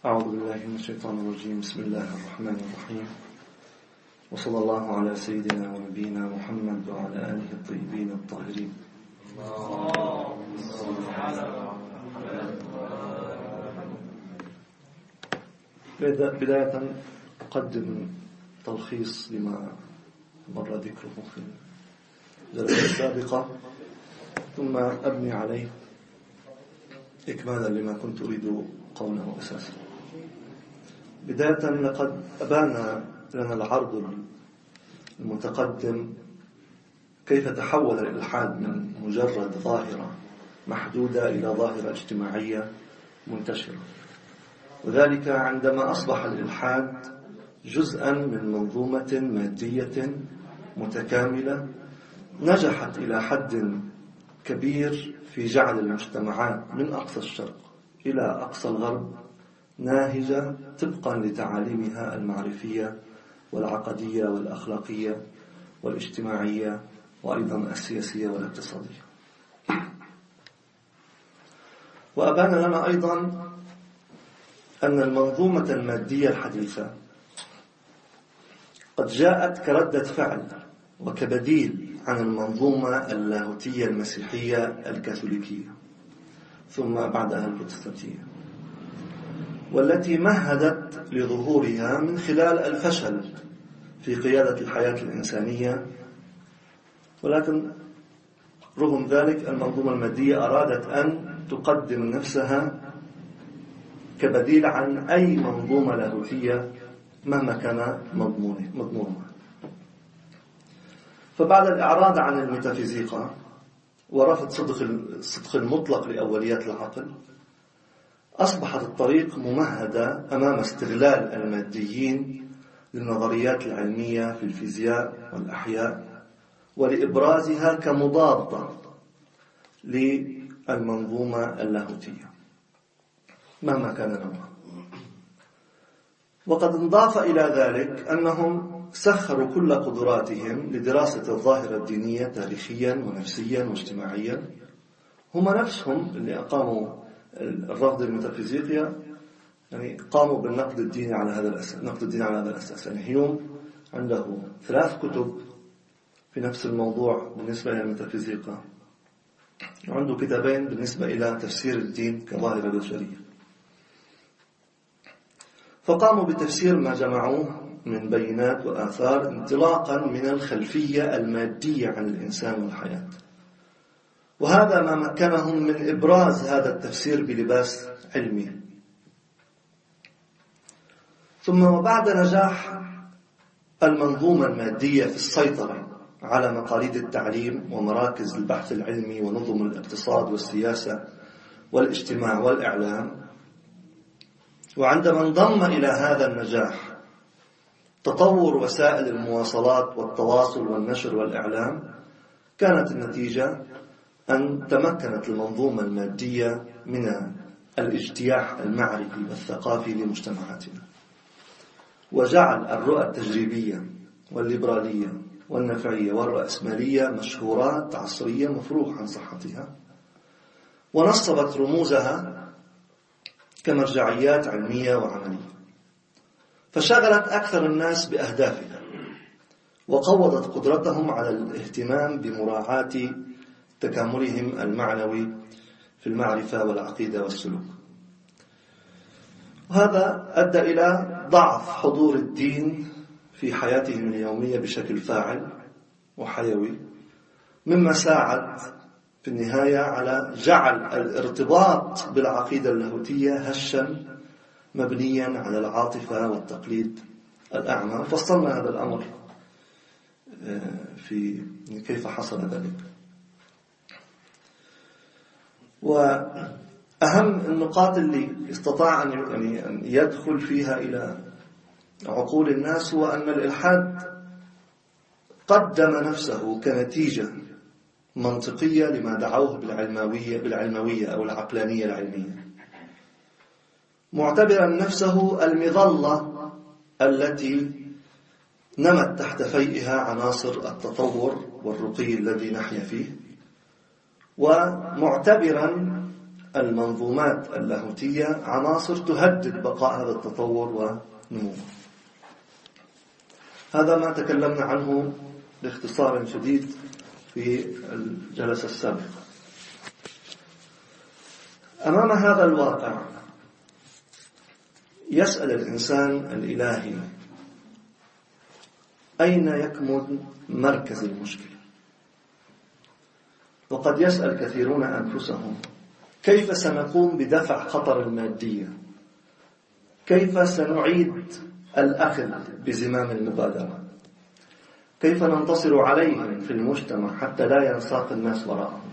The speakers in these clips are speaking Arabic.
أعوذ بالله من الشيطان الرجيم. بسم الله الرحمن الرحيم، وصلى الله على سيدنا ونبينا محمد وعلى آله الطيبين الطاهرين. بداية أقدم تلخيص لما مر ذكره في الجلسة السابقة، ثم أبني عليه إكمالا لما كنت أريد قوله أساسا. بداية لقد أبان لنا العرض المتقدم كيف تحول الإلحاد من مجرد ظاهرة محدودة إلى ظاهرة اجتماعية منتشرة، وذلك عندما أصبح الإلحاد جزءا من منظومة مادية متكاملة نجحت إلى حد كبير في جعل المجتمعات من أقصى الشرق إلى أقصى الغرب ناهجة طبقا لتعاليمها المعرفية والعقدية والأخلاقية والاجتماعية وأيضا السياسية والاقتصادية. وأبان لنا أيضا أن المنظومة المادية الحديثة قد جاءت كردة فعل وكبديل عن المنظومة اللاهوتية المسيحية الكاثوليكية ثم بعدها البروتستانتية، والتي مهدت لظهورها من خلال الفشل في قيادة الحياة الإنسانية. ولكن رغم ذلك المنظومة المادية أرادت أن تقدم نفسها كبديل عن أي منظومة لاهوتية مهما كان مضمونها. فبعد الإعراض عن الميتافيزيقا ورفض الصدق المطلق لأوليات العقل، أصبحت الطريق ممهدة أمام استغلال الماديين للنظريات العلمية في الفيزياء والأحياء ولإبرازها كمضادة للمنظومة اللاهوتية مهما كان نوعها. وقد انضاف إلى ذلك أنهم سخروا كل قدراتهم لدراسة الظاهرة الدينية تاريخيا ونفسيا واجتماعيا. هم نفسهم اللي أقاموا الرفض الميتافيزيقيا يعني قاموا بالنقد الديني على هذا الأساس. نقد الدين على هذا الأساس، يعني هيوم عنده 3 كتب في نفس الموضوع بالنسبة إلى الميتافيزيقا، وعنده كتابين بالنسبة إلى تفسير الدين كظاهرة بشرية. فقاموا بتفسير ما جمعوه من بينات وآثار انطلاقا من الخلفية المادية عن الإنسان والحياة، وهذا ما مكنهم من إبراز هذا التفسير بلباس علمي. ثم بعد نجاح المنظومة المادية في السيطرة على مقاليد التعليم ومراكز البحث العلمي ونظم الاقتصاد والسياسة والاجتماع والإعلام، وعندما انضم إلى هذا النجاح تطور وسائل المواصلات والتواصل والنشر والإعلام، كانت النتيجة أن تمكنت المنظومة المادية من الاجتياح المعرفي والثقافي لمجتمعاتنا، وجعل الرؤى التجريبية والليبرالية والنفعية والرأسمالية مشهورات عصرية مفروغ عن صحتها، ونصبت رموزها كمرجعيات علمية وعملية، فشغلت أكثر الناس بأهدافها وقوضت قدرتهم على الاهتمام بمراعاة تكاملهم المعنوي في المعرفة والعقيدة والسلوك. وهذا أدى إلى ضعف حضور الدين في حياتهم اليومية بشكل فاعل وحيوي، مما ساعد في النهاية على جعل الارتباط بالعقيدة اللاهوتية هشا مبنيا على العاطفة والتقليد الأعمى. فصلنا هذا الأمر في كيف حصل ذلك. وأهم النقاط اللي استطاع أن يدخل فيها إلى عقول الناس هو أن الإلحاد قدم نفسه كنتيجة منطقية لما دعوه بالعلموية أو العقلانية العلمية، معتبرا نفسه المظلة التي نمت تحت فيئها عناصر التطور والرقي الذي نحيا فيه، ومعتبرا المنظومات اللاهوتية عناصر تهدد بقاء هذا التطور ونموه. هذا ما تكلمنا عنه باختصار شديد في الجلسة السابقة. أمام هذا الواقع يسأل الإنسان الإلهي أين يكمن مركز المشكلة؟ وقد يسأل كثيرون أنفسهم كيف سنقوم بدفع خطر المادية؟ كيف سنعيد الأخذ بزمام المبادرة؟ كيف ننتصر عليهم في المجتمع حتى لا ينساق الناس وراءهم؟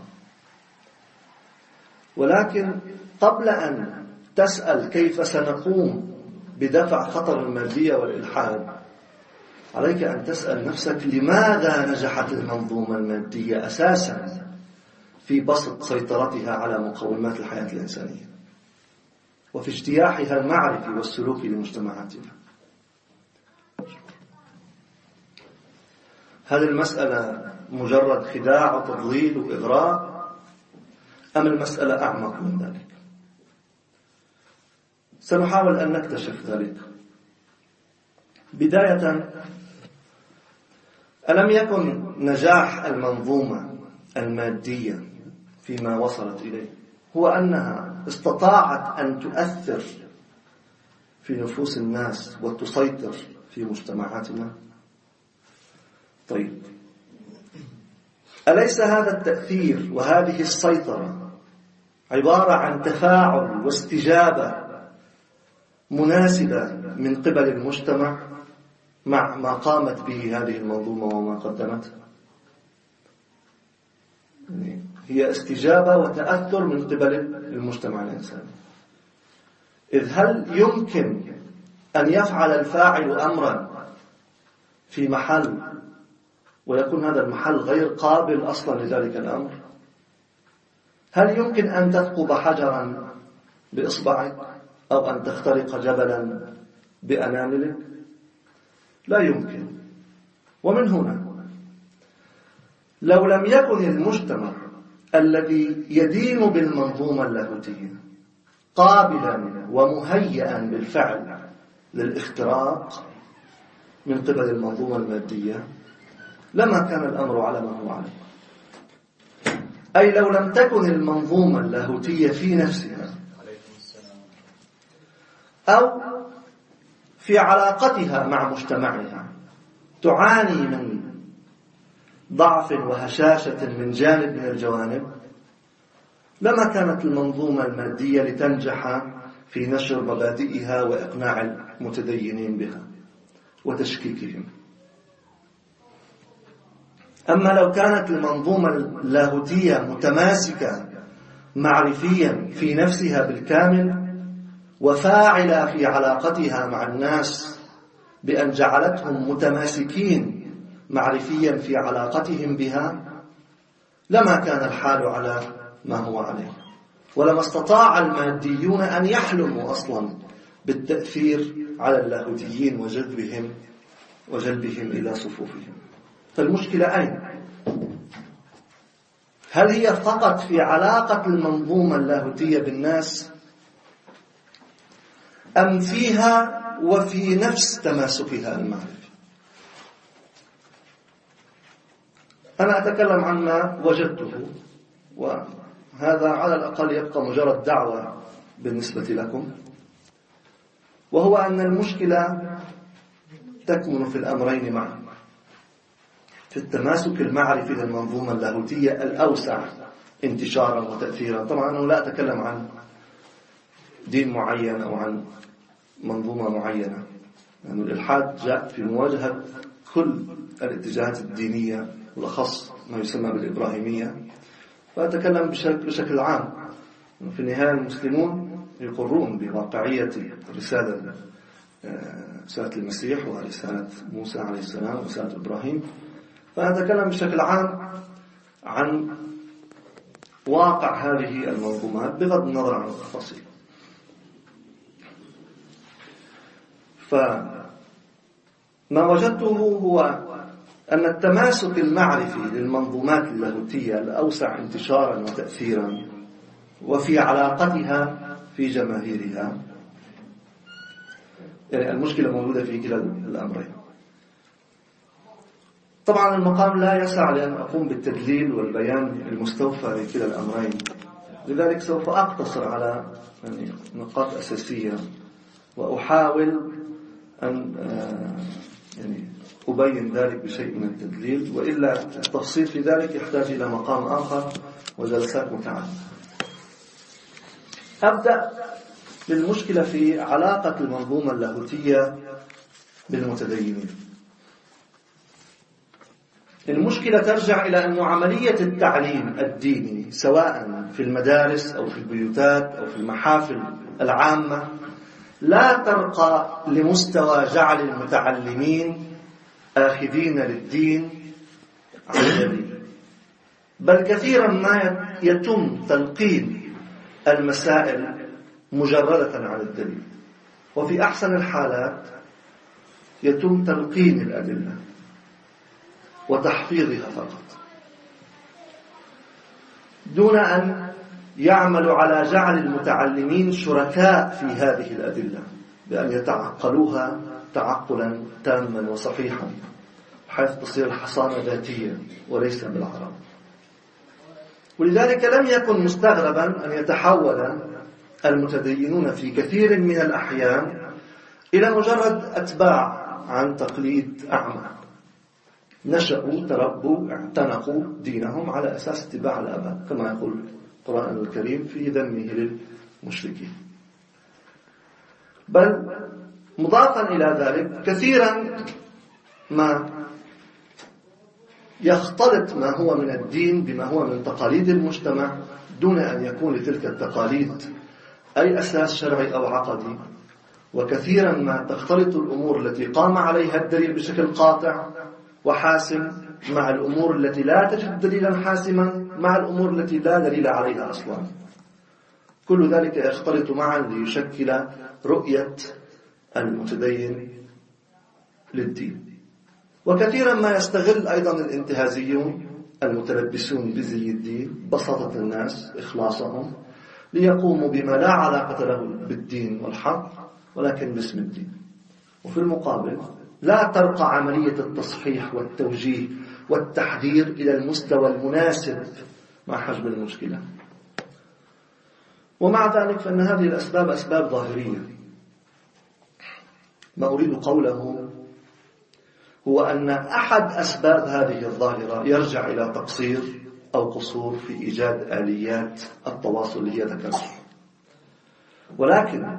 ولكن قبل أن تسأل كيف سنقوم بدفع خطر المادية والإلحاد، عليك أن تسأل نفسك لماذا نجحت المنظومة المادية أساسا في بسط سيطرتها على مقومات الحياة الإنسانية وفي اجتياحها المعرفي والسلوكي لمجتمعاتنا. هل المسألة مجرد خداع وتضليل وإغراء أم المسألة أعمق من ذلك؟ سنحاول أن نكتشف ذلك. بداية، ألم يكن نجاح المنظومة المادية فيما وصلت إليه هو أنها استطاعت أن تؤثر في نفوس الناس وتسيطر في مجتمعاتنا؟ طيب، أليس هذا التأثير وهذه السيطرة عبارة عن تفاعل واستجابة مناسبة من قبل المجتمع مع ما قامت به هذه المنظومة وما قدمت؟ هي استجابة وتأثر من قبل المجتمع الإنساني. إذ هل يمكن أن يفعل الفاعل أمرا في محل ويكون هذا المحل غير قابل أصلا لذلك الأمر؟ هل يمكن أن تثقب حجرا بإصبعك أو أن تخترق جبلا بأناملك؟ لا يمكن. ومن هنا لو لم يكن المجتمع الذي يدين بالمنظومة اللاهوتية قابلا ومهيئا بالفعل للاختراق من قبل المنظومة المادية لما كان الأمر على ما هو عليه. أي لو لم تكن المنظومة اللاهوتية في نفسها أو في علاقتها مع مجتمعها تعاني من ضعف وهشاشة من جانب من الجوانب، لما كانت المنظومة المادية لتنجح في نشر مبادئها وإقناع المتدينين بها وتشكيكهم. أما لو كانت المنظومة اللاهوتية متماسكة معرفيا في نفسها بالكامل وفاعلة في علاقتها مع الناس بأن جعلتهم متماسكين معرفيا في علاقتهم بها، لما كان الحال على ما هو عليه، ولما استطاع الماديون أن يحلموا أصلا بالتأثير على اللاهوتيين وجلبهم إلى صفوفهم. فالمشكلة أين؟ هل هي فقط في علاقة المنظومة اللاهوتية بالناس أم فيها وفي نفس تماسكها المعرفي؟ أنا أتكلم عن ما وجدته، وهذا على الأقل يبقى مجرد دعوة بالنسبة لكم، وهو أن المشكلة تكمن في الأمرين معا: في التماسك المعرفي للمنظومة اللاهوتية الأوسع انتشارا وتأثيرا. طبعا أنا لا أتكلم عن دين معين أو عن منظومة معينة، لأن الإلحاد جاء في مواجهة كل الاتجاهات الدينية والأخص ما يسمى بالإبراهيمية، فأتكلم بشكل عام. في النهاية المسلمون يقرون بواقعية رسالة المسيح ورسالة موسى عليه السلام ورسالة إبراهيم، فأتكلم بشكل عام عن واقع هذه المنظومات بغض النظر عن التفاصيل. فما وجدته هو أن التماسك المعرفي للمنظومات اللاهوتية الأوسع انتشارا وتأثيرا وفي علاقتها في جماهيرها. يعني المشكلة موجودة في كلا الأمرين. طبعا المقام لا يسع لأن أقوم بالتدليل والبيان المستوفى لكلا الأمرين، لذلك سوف أقتصر على نقاط أساسية، وأحاول أن أبين ذلك بشيء من التدليل، وإلا التفصيل في ذلك يحتاج إلى مقام آخر وجلسات متعددة. أبدأ بالمشكلة في علاقة المنظومة اللاهوتية بالمتدينين. المشكلة ترجع إلى أن عملية التعليم الديني سواء في المدارس أو في البيوتات أو في المحافل العامة لا ترقى لمستوى جعل المتعلمين آخذين للدين عن الدين، بل كثيرا ما يتم تلقين المسائل مجردة عن الدليل، وفي أحسن الحالات يتم تلقين الأدلة وتحفيظها فقط، دون أن يعمل على جعل المتعلمين شركاء في هذه الأدلة بأن يتعقلوها تعقلا تاما وصحيحا، حيث تصير الحصانة ذاتية وليس بالعرب. ولذلك لم يكن مستغربا أن يتحول المتدينون في كثير من الأحيان إلى مجرد أتباع عن تقليد أعمى، نشأوا تربوا اعتنقوا دينهم على أساس اتباع الآباء، كما يقول القرآن الكريم في ذمه للمشركين. بل مضافا إلى ذلك كثيرا ما يختلط ما هو من الدين بما هو من تقاليد المجتمع دون أن يكون لتلك التقاليد أي أساس شرعي أو عقدي، وكثيرا ما تختلط الأمور التي قام عليها الدليل بشكل قاطع وحاسم مع الأمور التي لا تجد دليلا حاسما مع الأمور التي لا دليل عليها أصلا. كل ذلك يختلط معا ليشكل رؤية المتدين للدين. وكثيرا ما يستغل أيضا الانتهازيون المتلبسون بزي الدين بساطة الناس إخلاصهم ليقوموا بما لا علاقة له بالدين والحق ولكن باسم الدين. وفي المقابل لا ترقى عملية التصحيح والتوجيه والتحذير إلى المستوى المناسب مع حجم المشكلة. ومع ذلك فإن هذه الأسباب أسباب ظاهرية. ما أريد قوله هو أن أحد أسباب هذه الظاهرة يرجع إلى تقصير أو قصور في إيجاد آليات التواصل اللي هي ذكرتها. ولكن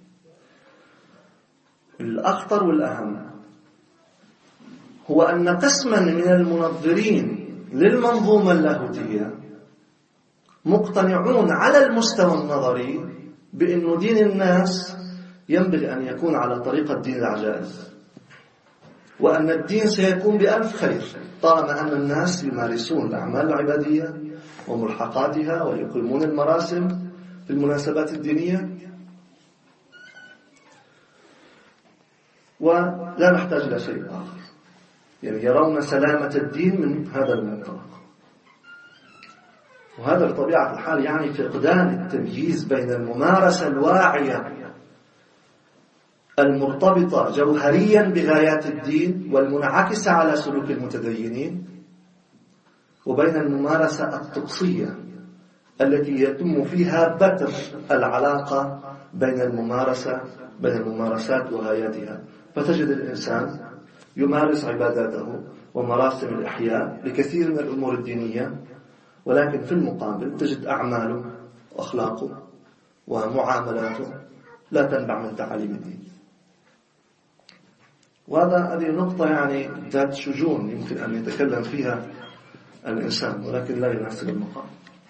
الأخطر والأهم هو أن قسما من المنظرين للمنظومة اللاهوتية مقتنعون على المستوى النظري بأن دين الناس ينبغي أن يكون على طريقة دين العجائز، وأن الدين سيكون بألف خير طالما أن الناس يمارسون الأعمال العبادية وملحقاتها ويقيمون المراسم في المناسبات الدينية، ولا نحتاج إلى شيء آخر. يعني يرون سلامة الدين من هذا المنطلق. وهذا بطبيعة الحال يعني فقدان التمييز بين الممارسة الواعية المرتبطة جوهريا بغايات الدين والمنعكسة على سلوك المتدينين، وبين الممارسة الطقسية التي يتم فيها بتر العلاقة بين الممارسات وغاياتها. فتجد الإنسان يمارس عباداته ومراسم الإحياء لكثير من الأمور الدينية، ولكن في المقابل تجد أعماله وأخلاقه ومعاملاته لا تنبع من تعاليم الدين. هذه النقطة يعني ذات شجون يمكن أن يتكلم فيها الإنسان، ولكن لا يناسب المقام.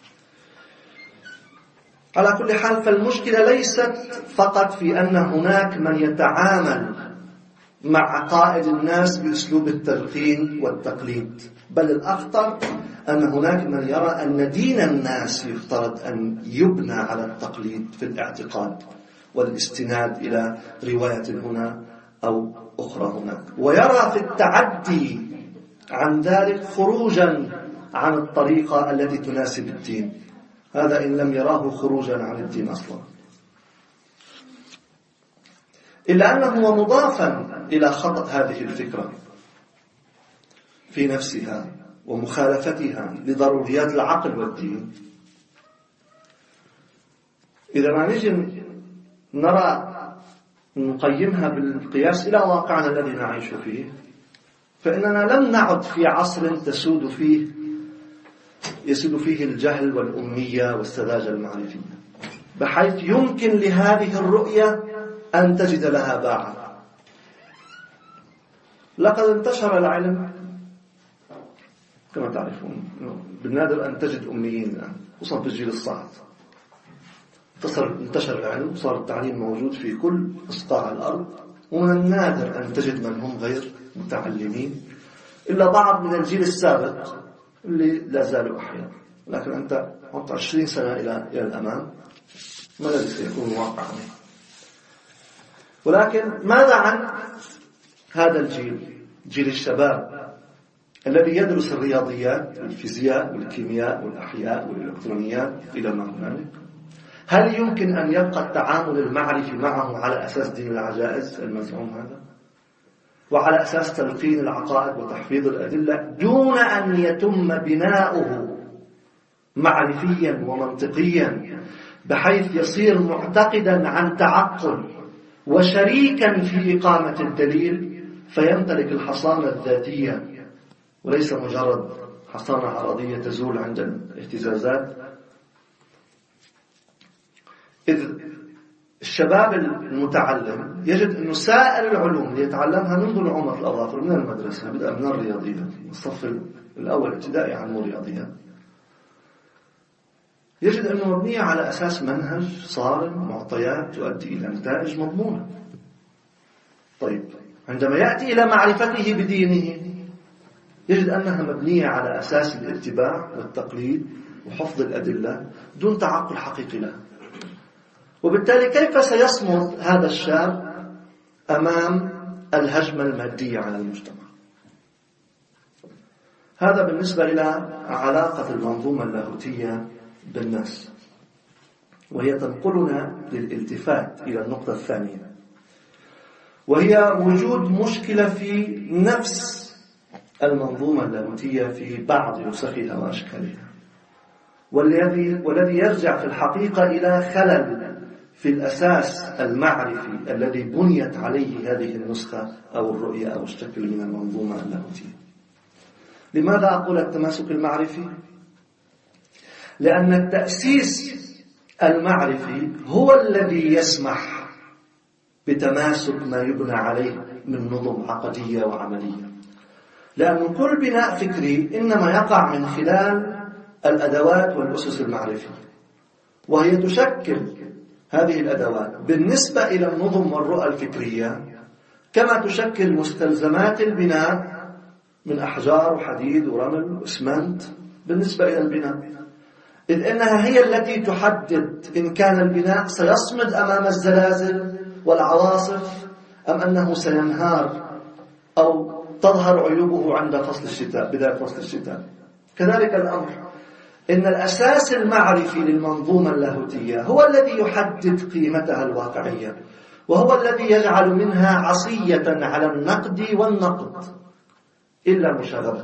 على كل حال فالمشكلة ليست فقط في أن هناك من يتعامل مع عقائد الناس بأسلوب التلقين والتقليد، بل الأخطر أن هناك من يرى أن دين الناس يفترض أن يبنى على التقليد في الاعتقاد والاستناد إلى رواية هنا أو أخرى هناك، ويرى في التعدي عن ذلك خروجا عن الطريقة التي تناسب الدين، هذا إن لم يراه خروجا عن الدين أصلا، إلا أنه مضافا إلى خطأ هذه الفكرة في نفسها ومخالفتها لضروريات العقل والدين. إذا ما نجي نرى نقيمها بالقياس إلى واقعنا الذي نعيش فيه، فإننا لم نعد في عصر يسود فيه الجهل والأمية والسذاجة المعرفية، بحيث يمكن لهذه الرؤية أن تجد لها باعا. لقد انتشر العلم كما تعرفون، بالنادر أن تجد أميين الآن، خصوصا في الجيل الصاعد. انتشر العلم وصار التعليم موجود في كل أصقاع الأرض، ومن النادر أن تجد من هم غير متعلمين، إلا بعض من الجيل السابق اللي لا زالوا أحياء. لكن أنت 20 سنة إلى الأمام ما الذي سيكون واقعا؟ ولكن ماذا عن هذا الجيل، جيل الشباب الذي يدرس الرياضيات والفيزياء والكيمياء والأحياء والإلكترونيات إلى ما هنالك؟ هل يمكن أن يبقى التعامل المعرفي معه على أساس دين العجائز المزعوم هذا، وعلى أساس تلقين العقائد وتحفيظ الأدلة، دون أن يتم بناؤه معرفيا ومنطقيا بحيث يصير معتقدا عن تعقل وشريكا في إقامة الدليل، فيمتلك الحصانة الذاتية وليس مجرد حصانة عرضية تزول عند الاهتزازات؟ إذ الشباب المتعلم يجد أن سائر العلوم اللي يتعلمها منذ نعومة الأظافر من المدرسة، بدءا من الرياضيات الصف الأول ابتدائي علم الرياضيات، يجد أنه مبنية على أساس منهج صارم، معطيات تؤدي إلى نتائج مضمونة. طيب عندما يأتي إلى معرفته بدينه يجد أنها مبنية على أساس الاتباع والتقليد وحفظ الأدلة دون تعقل حقيقي لها. وبالتالي كيف سيصمد هذا الشاب أمام الهجمة المادية على المجتمع؟ هذا بالنسبة إلى علاقة المنظومة اللاهوتية بالناس، وهي تنقلنا للالتفات إلى النقطة الثانية، وهي وجود مشكلة في نفس المنظومة اللاهوتية في بعض نسخها وأشكالها، والذي يرجع في الحقيقة إلى خلل في الأساس المعرفي الذي بنيت عليه هذه النسخة أو الرؤية أو الشكل من المنظومة اللاهوتية. لماذا أقول التماسك المعرفي؟ لأن التأسيس المعرفي هو الذي يسمح بتماسك ما يبنى عليه من نظم عقدية وعملية، لأن كل بناء فكري إنما يقع من خلال الأدوات والأسس المعرفية، وهي تشكل هذه الأدوات بالنسبة إلى النظم والرؤى الفكرية كما تشكل مستلزمات البناء من أحجار وحديد ورمل وإسمنت بالنسبة إلى البناء، إذ إنها هي التي تحدد إن كان البناء سيصمد أمام الزلازل والعواصف أم أنه سينهار أو تظهر عيوبه عند فصل الشتاء، بداية فصل الشتاء. كذلك الأمر، إن الأساس المعرفي للمنظومة اللاهوتية هو الذي يحدد قيمتها الواقعية، وهو الذي يجعل منها عصية على النقد والنقد إلا مشاغبة،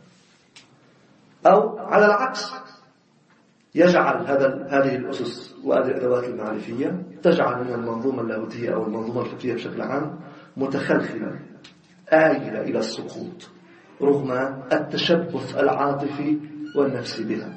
أو على العكس يجعل هذه الأسس وهذه الأدوات المعرفية تجعل من المنظومة اللاهوتية أو المنظومة الفكرية بشكل عام متخلخلة آيلة إلى السقوط رغم التشبث العاطفي والنفسي بها.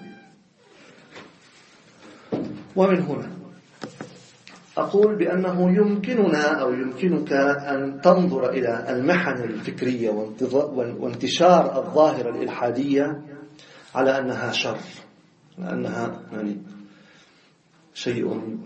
ومن هنا أقول بأنه يمكننا أو يمكنك أن تنظر إلى المحن الفكرية وانتشار الظاهرة الإلحادية على أنها شر، لأنها يعني شيء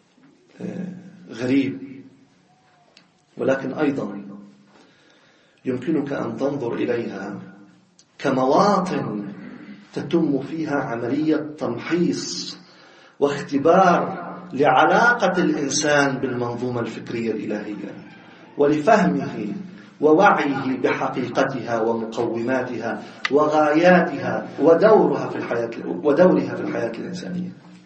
غريب، ولكن أيضا يمكنك أن تنظر إليها كمواطن تتم فيها عملية تمحيص واختبار لعلاقة الإنسان بالمنظومة الفكرية الإلهية، ولفهمه ووعيه بحقيقتها ومقوماتها وغاياتها ودورها في الحياة الإنسانية.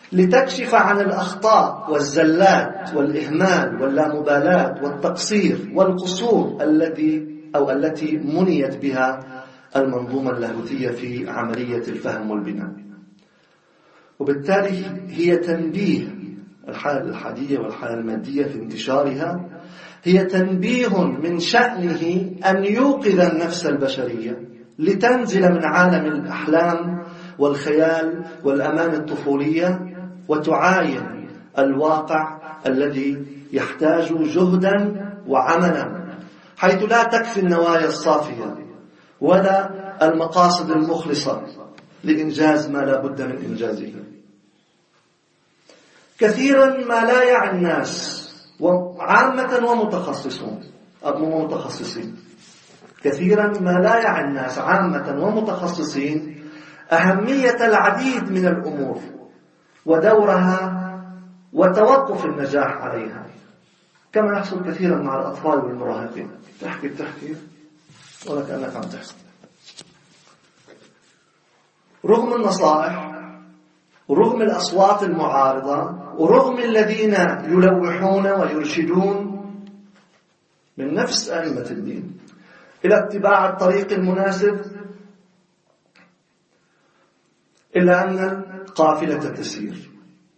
لتكشف عن الأخطاء والزلات والإهمال واللامبالاة والتقصير والقصور التي منيت بها المنظومة اللاهوتية في عملية الفهم والبناء. وبالتالي هي تنبيه الحالة الإلحادية والحالة المادية في انتشارها، هي تنبيه من شأنه أن يوقظ النفس البشرية لتنزل من عالم الأحلام والخيال والأمان الطفولية وتعاين الواقع الذي يحتاج جهدا وعملا، حيث لا تكفي النوايا الصافية ولا المقاصد المخلصة لإنجاز ما لا بد من إنجازه. كثيرا ما لا يعي الناس عامة ومتخصصين كثيرا ما لا يعي الناس عامة ومتخصصين أهمية العديد من الأمور ودورها وتوقف النجاح عليها، كما يحصل كثيرا مع الأطفال والمراهقين. تحكي ولا كأنك عم تحكي، رغم النصائح ورغم الأصوات المعارضة ورغم الذين يلوحون ويرشدون من نفس أئمة الدين إلى اتباع الطريق المناسب، إلا أن القافلة تسير،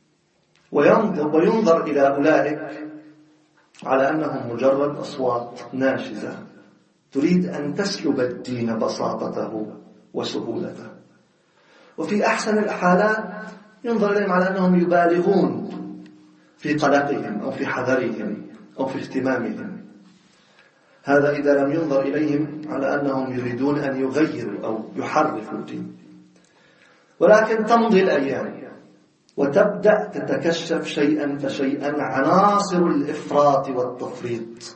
وينظر إلى أولئك على أنهم مجرد أصوات ناشزة تريد أن تسلب الدين بساطته وسهولته. وفي أحسن الحالات ينظر إليهم على أنهم يبالغون في قلقهم أو في حذرهم أو في اهتمامهم. هذا إذا لم ينظر إليهم على أنهم يريدون أن يغيروا أو يحرفوا الدين. ولكن تمضي الأيام وتبدأ تتكشف شيئا فشيئا عناصر الإفراط والتفريط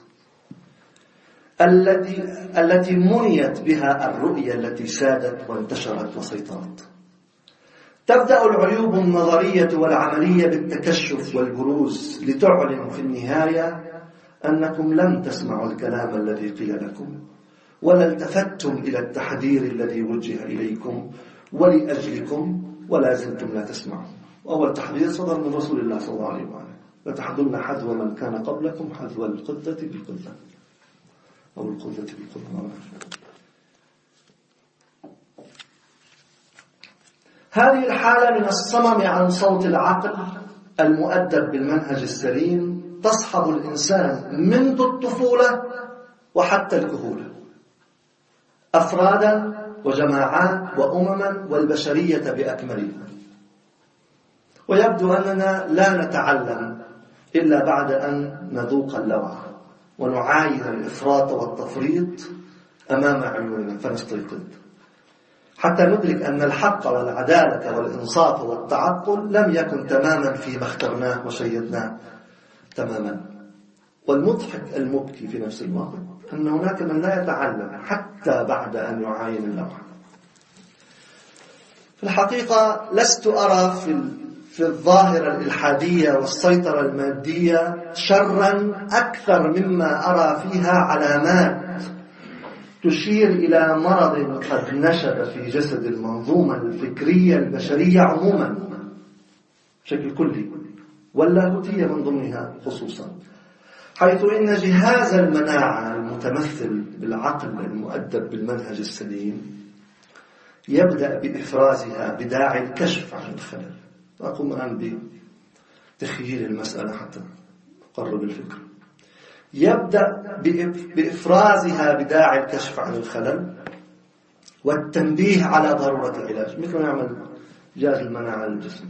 التي منيت بها الرؤية التي سادت وانتشرت وسيطرت. تبدأ العيوب النظرية والعملية بالتكشف والبروز لتعلن في النهاية أنكم لم تسمعوا الكلام الذي قيل لكم ولا التفتم إلى التحذير الذي وجه إليكم ولأجلكم ولا زلتم لا تسمعون. وأول تحذير صدر من رسول الله صلى الله عليه وسلم: لتحذرن حذو من كان قبلكم حذو القذة بالقذة أو القذة بالقذة. هذه الحالة من الصمم عن صوت العقل المؤدب بالمنهج السليم تصحب الإنسان منذ الطفولة وحتى الكهولة، أفرادا وجماعات وأمما والبشرية بأكملها. ويبدو أننا لا نتعلم إلا بعد أن نذوق اللوعة ونعاين الإفراط والتفريط أمام عيوننا فنستيقظ، حتى ندرك أن الحق والعدالة والإنصاف والتعقل لم يكن تماما فيما اخترناه وشيدناه تماما. والمضحك المبكي في نفس الوقت أن هناك من لا يتعلم حتى بعد أن يعاين اللوحة. في الحقيقة لست أرى في الظاهرة الإلحادية والسيطرة المادية شرا أكثر مما أرى فيها علامات تشير إلى مرض قد نشب في جسد المنظومة الفكرية البشرية عموما بشكل كلي واللاهوتية من ضمنها خصوصا، حيث إن جهاز المناعة المتمثل بالعقل المؤدب بالمنهج السليم يبدأ بإفرازها بداعي الكشف عن الخلل. أقوم الآن بتخييل المسألة حتى أقرب الفكرة. يبدأ بإفرازها بداعي الكشف عن الخلل والتنبيه على ضرورة العلاج، مثل ما يعمل جهاز المناعة للجسم.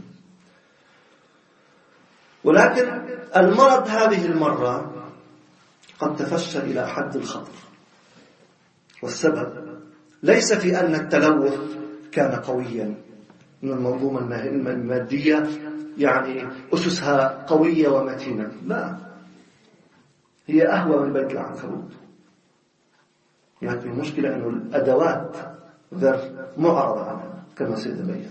ولكن المرض هذه المرة قد تفشى إلى حد الخطر، والسبب ليس في أن التلوث كان قويا من المنظومة المادية يعني أسسها قوية ومتينة، لا، هي أهوى من بيت العنكبوت. يعني المشكلة أن الأدوات غير معرضة عنها كما سيتبين.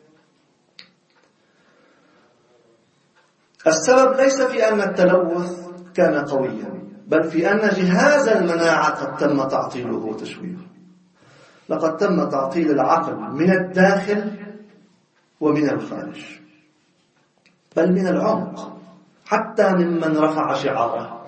السبب ليس في أن التلوث كان قويا، بل في أن جهاز المناعة قد تم تعطيله وتشويهه. لقد تم تعطيل العقل من الداخل ومن الخارج. بل من العمق، حتى ممن رفع شعاره.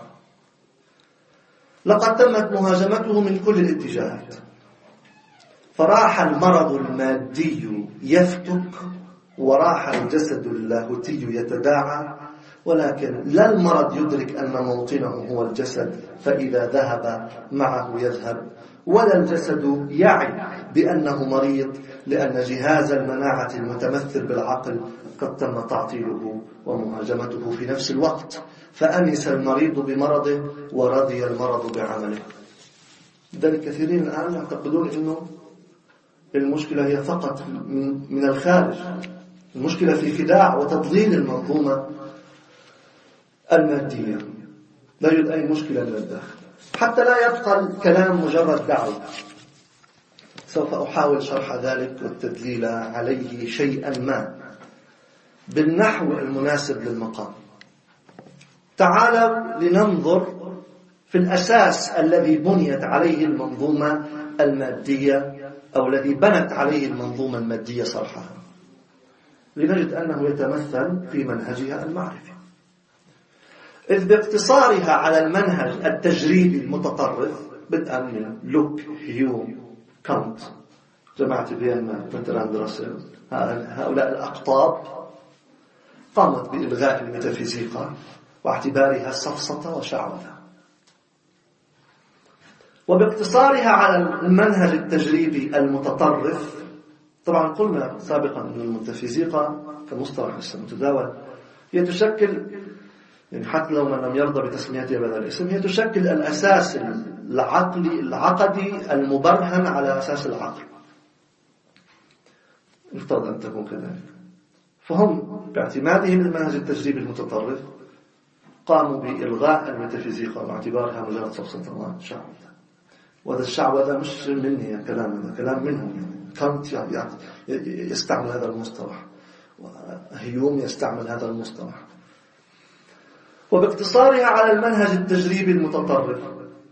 لقد تمت مهاجمته من كل الاتجاهات، فراح المرض المادي يفتك وراح الجسد اللاهوتي يتداعى، ولكن لا المرض يدرك أن موطنه هو الجسد فإذا ذهب معه يذهب، ولا الجسد يعي بأنه مريض، لأن جهاز المناعة المتمثل بالعقل قد تم تعطيله ومهاجمته في نفس الوقت، فأنس المريض بمرضه ورضي المرض بعمله. لذلك كثيرين الآن يعتقدون أنه المشكلة هي فقط من الخارج، المشكلة في خداع وتضليل المنظومة المادية، لا يوجد أي مشكلة من الداخل، حتى لا يبقى الكلام مجرد دعوة. سوف أحاول شرح ذلك والتدليل عليه شيئا ما بالنحو المناسب للمقام. تعالوا لننظر في الأساس الذي بنيت عليه المنظومة المادية، أو الذي بنت عليه المنظومة المادية صرحها، لنجد أنه يتمثل في منهجها المعرفي. إذ باقتصارها على المنهج التجريبي المتطرف، بدءا من لوك، هيوم، كانت، جماعة فيينا، برتراند راسل، هؤلاء الأقطاب قامت بإلغاء الميتافيزيقا واعتبارها سفسطة وشعوذة. وباقتصارها على المنهج التجريبي المتطرف، طبعا قلنا سابقا أن الميتافيزيقا كمصطلح متداول هي تشكل، يعني حتى لو من لم يرضى بتسميتها بهذا الاسم، هي تشكل الأساس العقدي المبرهن على أساس العقل، يفترض أن تكون كذلك. فهم باعتمادهم المنهج التجريبي المتطرف قاموا بإلغاء الميتافيزيقا واعتبارها مجرد سفسطة وشعوذة. وهذا الشعوذة مش مني كلام، هذا كلام منهم. يعني كانت يستعمل هذا المصطلح، وهيوم يستعمل هذا المصطلح. وباقتصارها على المنهج التجريبي المتطرف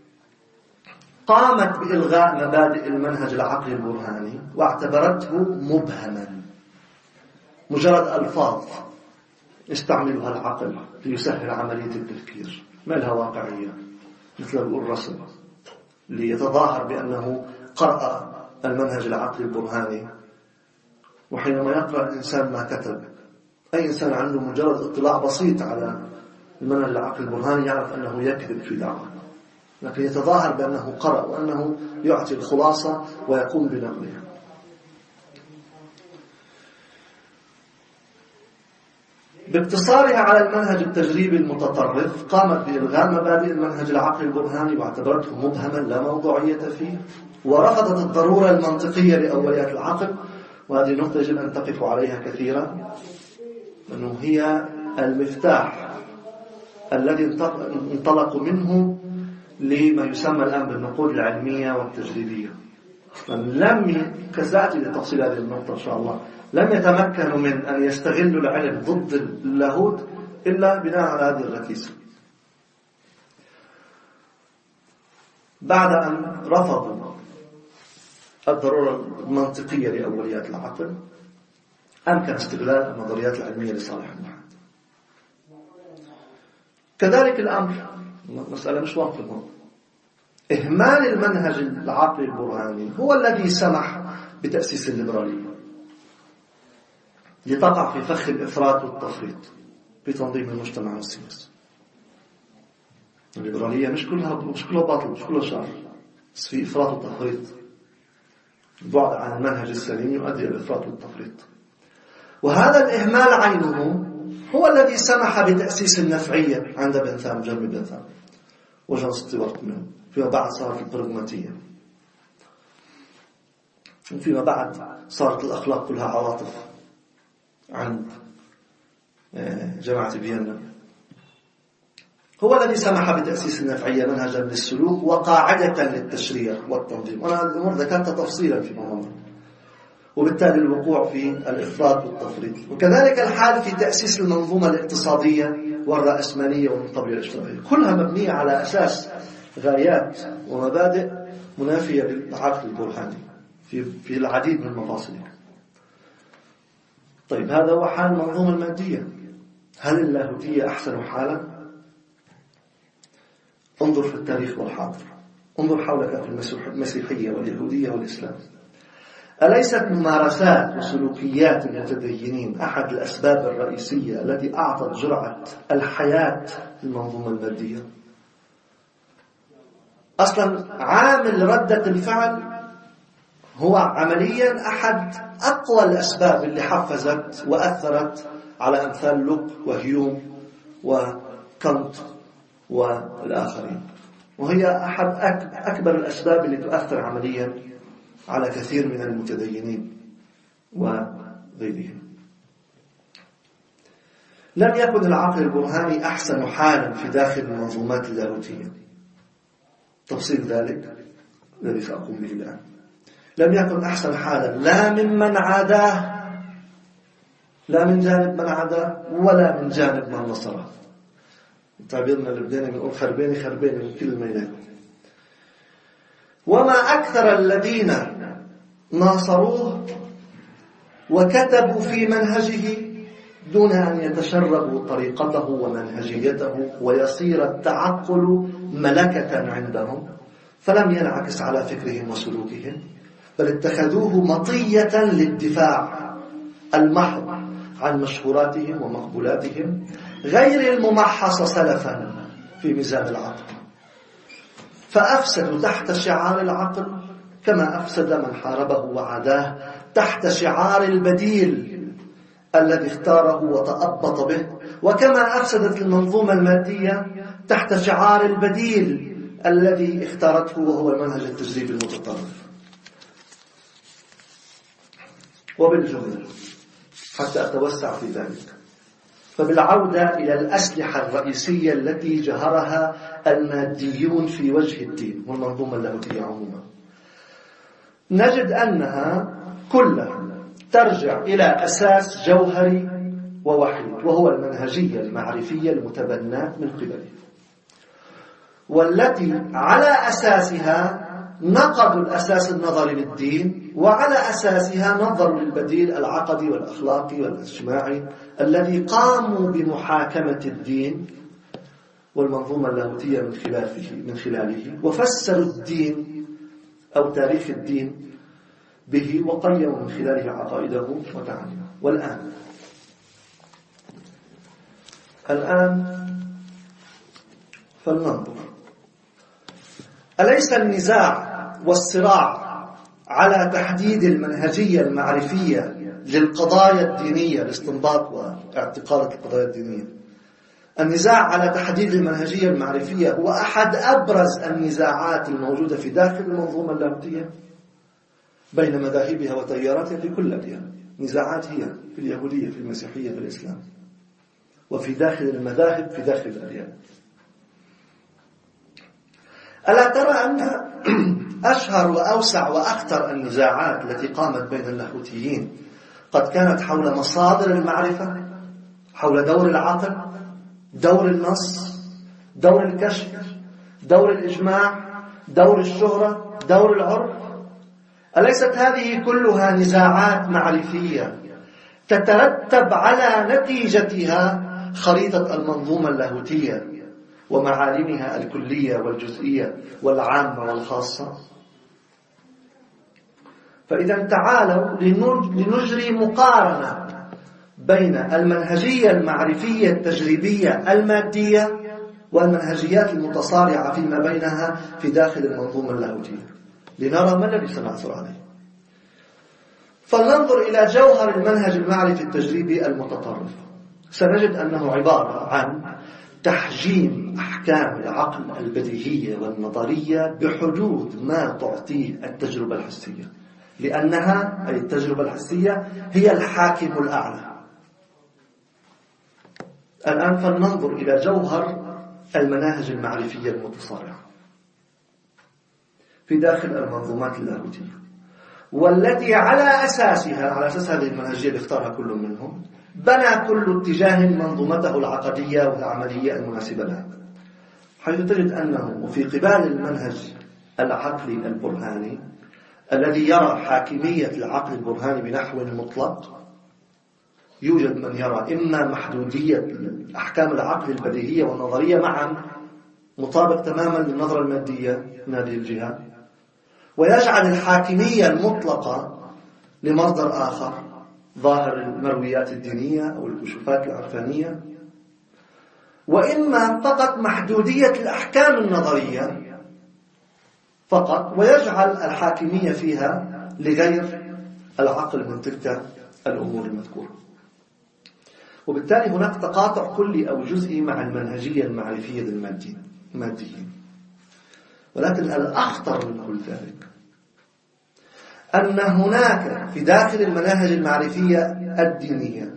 قامت بإلغاء مبادئ المنهج العقلي البرهاني واعتبرته مبهما، مجرد ألفاظ يستعملها العقل ليسهل عملية التفكير، ما لها واقعية، مثل الرسم ليتظاهر بأنه قرأ المنهج العقلي البرهاني. وحينما يقرأ الإنسان ما كتب، أي إنسان عنده مجرد اطلاع بسيط على المنهج العقلي البرهاني يعرف أنه يكذب في دعوة، لكن يتظاهر بأنه قرأ وأنه يعطي الخلاصة ويقوم بنقلها. باقتصارها على المنهج التجريبي المتطرف قامت بإلغاء مبادئ المنهج العقلي البرهاني واعتبرته مبهما لا موضوعية فيه، ورفضت الضرورة المنطقية لأوليات العقل. وهذه نقطة يجب أن تقف عليها كثيرا، أنه هي المفتاح الذي انطلقوا منه لما يسمى الآن بالنقود العلمية والتجريبية. لم كسأتي لتفصيل هذه النقطة إن شاء الله، لم يتمكنوا من أن يستغلوا العلم ضد اللاهوت إلا بناء على هذه الركيزة. بعد أن رفضوا الضرورة المنطقية لأوليات العقل، أمكن استغلال النظريات العلمية لصالح الواحد. كذلك الأمر، مسألة مش واضحة، إهمال المنهج العقلي البرهاني هو الذي سمح بتأسيس الليبرالية، لتقع في فخ الإفراط والتفريط في تنظيم المجتمع والسياسة. الليبرالية مش كلها باطل، مش كلها شر، بس في إفراط وتفريط. البعد عن المنهج السليم يؤدي إلى الإفراط والتفريط، وهذا الإهمال عينه هو الذي سمح بتأسيس النفعية عند بنثام، جيرمي بنثام وجون ستيوارت منه، فيما بعد صارت البراغماتية، وفيما بعد صارت الأخلاق كلها عواطف عند جماعة فيينا. هو الذي سمح بتأسيس النفعية منهجا للسلوك وقاعدة للتشريع والتنظيم. وأنا الأمور ذكرتها تفصيلا في موضوع، وبالتالي الوقوع في الإفراط والتفريط. وكذلك الحال في تأسيس المنظومة الاقتصادية والرأسمالية والمطبيعية الاشتراكية، كلها مبنية على أساس غايات ومبادئ منافية للعقل البرهاني في العديد من مفاصله. طيب هذا هو حال المنظومة المادية. هل اللاهوتية أحسن حالا؟ انظر في التاريخ والحاضر، انظر حولك في المسيحية واليهودية والإسلام. أليست ممارسات وسلوكيات المتدينين أحد الأسباب الرئيسية التي أعطت جرعة الحياة للمنظومة المادية؟ أصلا عامل ردة الفعل هو عمليا أحد أقوى الأسباب اللي حفزت وأثرت على أمثال لوك وهيوم وكانت والآخرين، وهي أحد أكبر الأسباب اللي تؤثر عمليا على كثير من المتدينين وغيرهم. لم يكن العقل البرهاني أحسن حالا في داخل المنظومات اللاهوتية. تفصيل ذلك الذي سأقوم به الآن. لم يكن أحسن حالا لا ممن عاداه، لا من جانب من عاداه ولا من جانب من نصره. تعبيرنا اللبناني بنقول خربيني خربيني من كل الميلاد. وما أكثر الذين ناصروه وكتبوا في منهجه دون أن يتشربوا طريقته ومنهجيته ويصير التعقل ملكة عندهم، فلم ينعكس على فكرهم وسلوكهم، بل اتخذوه مطية للدفاع المحض عن مشهوراتهم ومقبولاتهم غير الممحصة سلفا في ميزان العقل، فأفسدوا تحت شعار العقل كما أفسد من حاربه وعاداه تحت شعار البديل الذي اختاره وتأبط به، وكما أفسدت المنظومة المادية تحت شعار البديل الذي اختارته وهو المنهج التجريبي المتطرف. وبالجملة حتى أتوسع في ذلك، فبالعودة إلى الأسلحة الرئيسية التي جهرها الماديون في وجه الدين والمنظومة اللاهوتية عموما، نجد أنها كلها ترجع إلى أساس جوهري ووحيد، وهو المنهجية المعرفية المتبناة من قبله، والتي على أساسها نقضوا الأساس النظري للدين، وعلى أساسها نظروا للبديل العقدي والأخلاقي والاجتماعي الذي قاموا بمحاكمة الدين والمنظومة اللاهوتية من خلاله، وفسروا الدين أو تاريخ الدين به وقيموا من خلاله عقائده وتعاليمه. والآن فلننظر، أليس النزاع والصراع على تحديد المنهجية المعرفية للقضايا الدينية، الاستنباط واعتقاد القضايا الدينية، النزاع على تحديد المنهجية المعرفية هو أحد أبرز النزاعات الموجودة في داخل المنظومة اللاهوتية بين مذاهبها وتياراتها في كل الأديان. نزاعات هي في اليهودية، في المسيحية، في الإسلام، وفي داخل المذاهب في داخل الأديان. ألا ترى أن أشهر وأوسع وأخطر النزاعات التي قامت بين اللاهوتيين قد كانت حول مصادر المعرفة، حول دور العقل، دور النص، دور الكشف، دور الإجماع، دور الشهرة، دور العرف؟ أليست هذه كلها نزاعات معرفية تترتب على نتيجتها خريطة المنظومة اللاهوتية ومعالمها الكلية والجزئية والعامة والخاصة؟ فإذا تعالوا لنجري مقارنة بين المنهجية المعرفية التجريبية المادية والمنهجيات المتصارعة فيما بينها في داخل المنظومة اللاهوتية لنرى ما الذي سنعثر عليه. فلننظر إلى جوهر المنهج المعرفي التجريبي المتطرف. سنجد أنه عبارة عن تحجيم أحكام العقل البديهية والنظرية بحدود ما تعطيه التجربة الحسية، لأنها أي التجربة الحسية هي الحاكم الأعلى. الآن فلننظر إلى جوهر المناهج المعرفية المتصارعة في داخل المنظومات اللاهوتية، والتي على أساس هذه المنهجية اللي اختارها كل منهم بنى كل اتجاه منظومته العقدية والعملية المناسبة لها، حيث تجد أنه في قبال المنهج العقلي البرهاني الذي يرى حاكمية العقل البرهاني بنحو مطلق، يوجد من يرى إما محدودية أحكام العقل البديهية والنظرية معا مطابق تماما للنظرة المادية من هذه الجهة، ويجعل الحاكمية المطلقة لمصدر آخر ظاهر المرويات الدينية أو الكشوفات العرفانية، وإما فقط محدودية الأحكام النظرية فقط، ويجعل الحاكمية فيها لغير العقل من تلك الأمور المذكورة. وبالتالي هناك تقاطع كلي أو جزئي مع المنهجية المعرفية الماديين. ولكن الأخطر من كل ذلك أن هناك في داخل المناهج المعرفية الدينية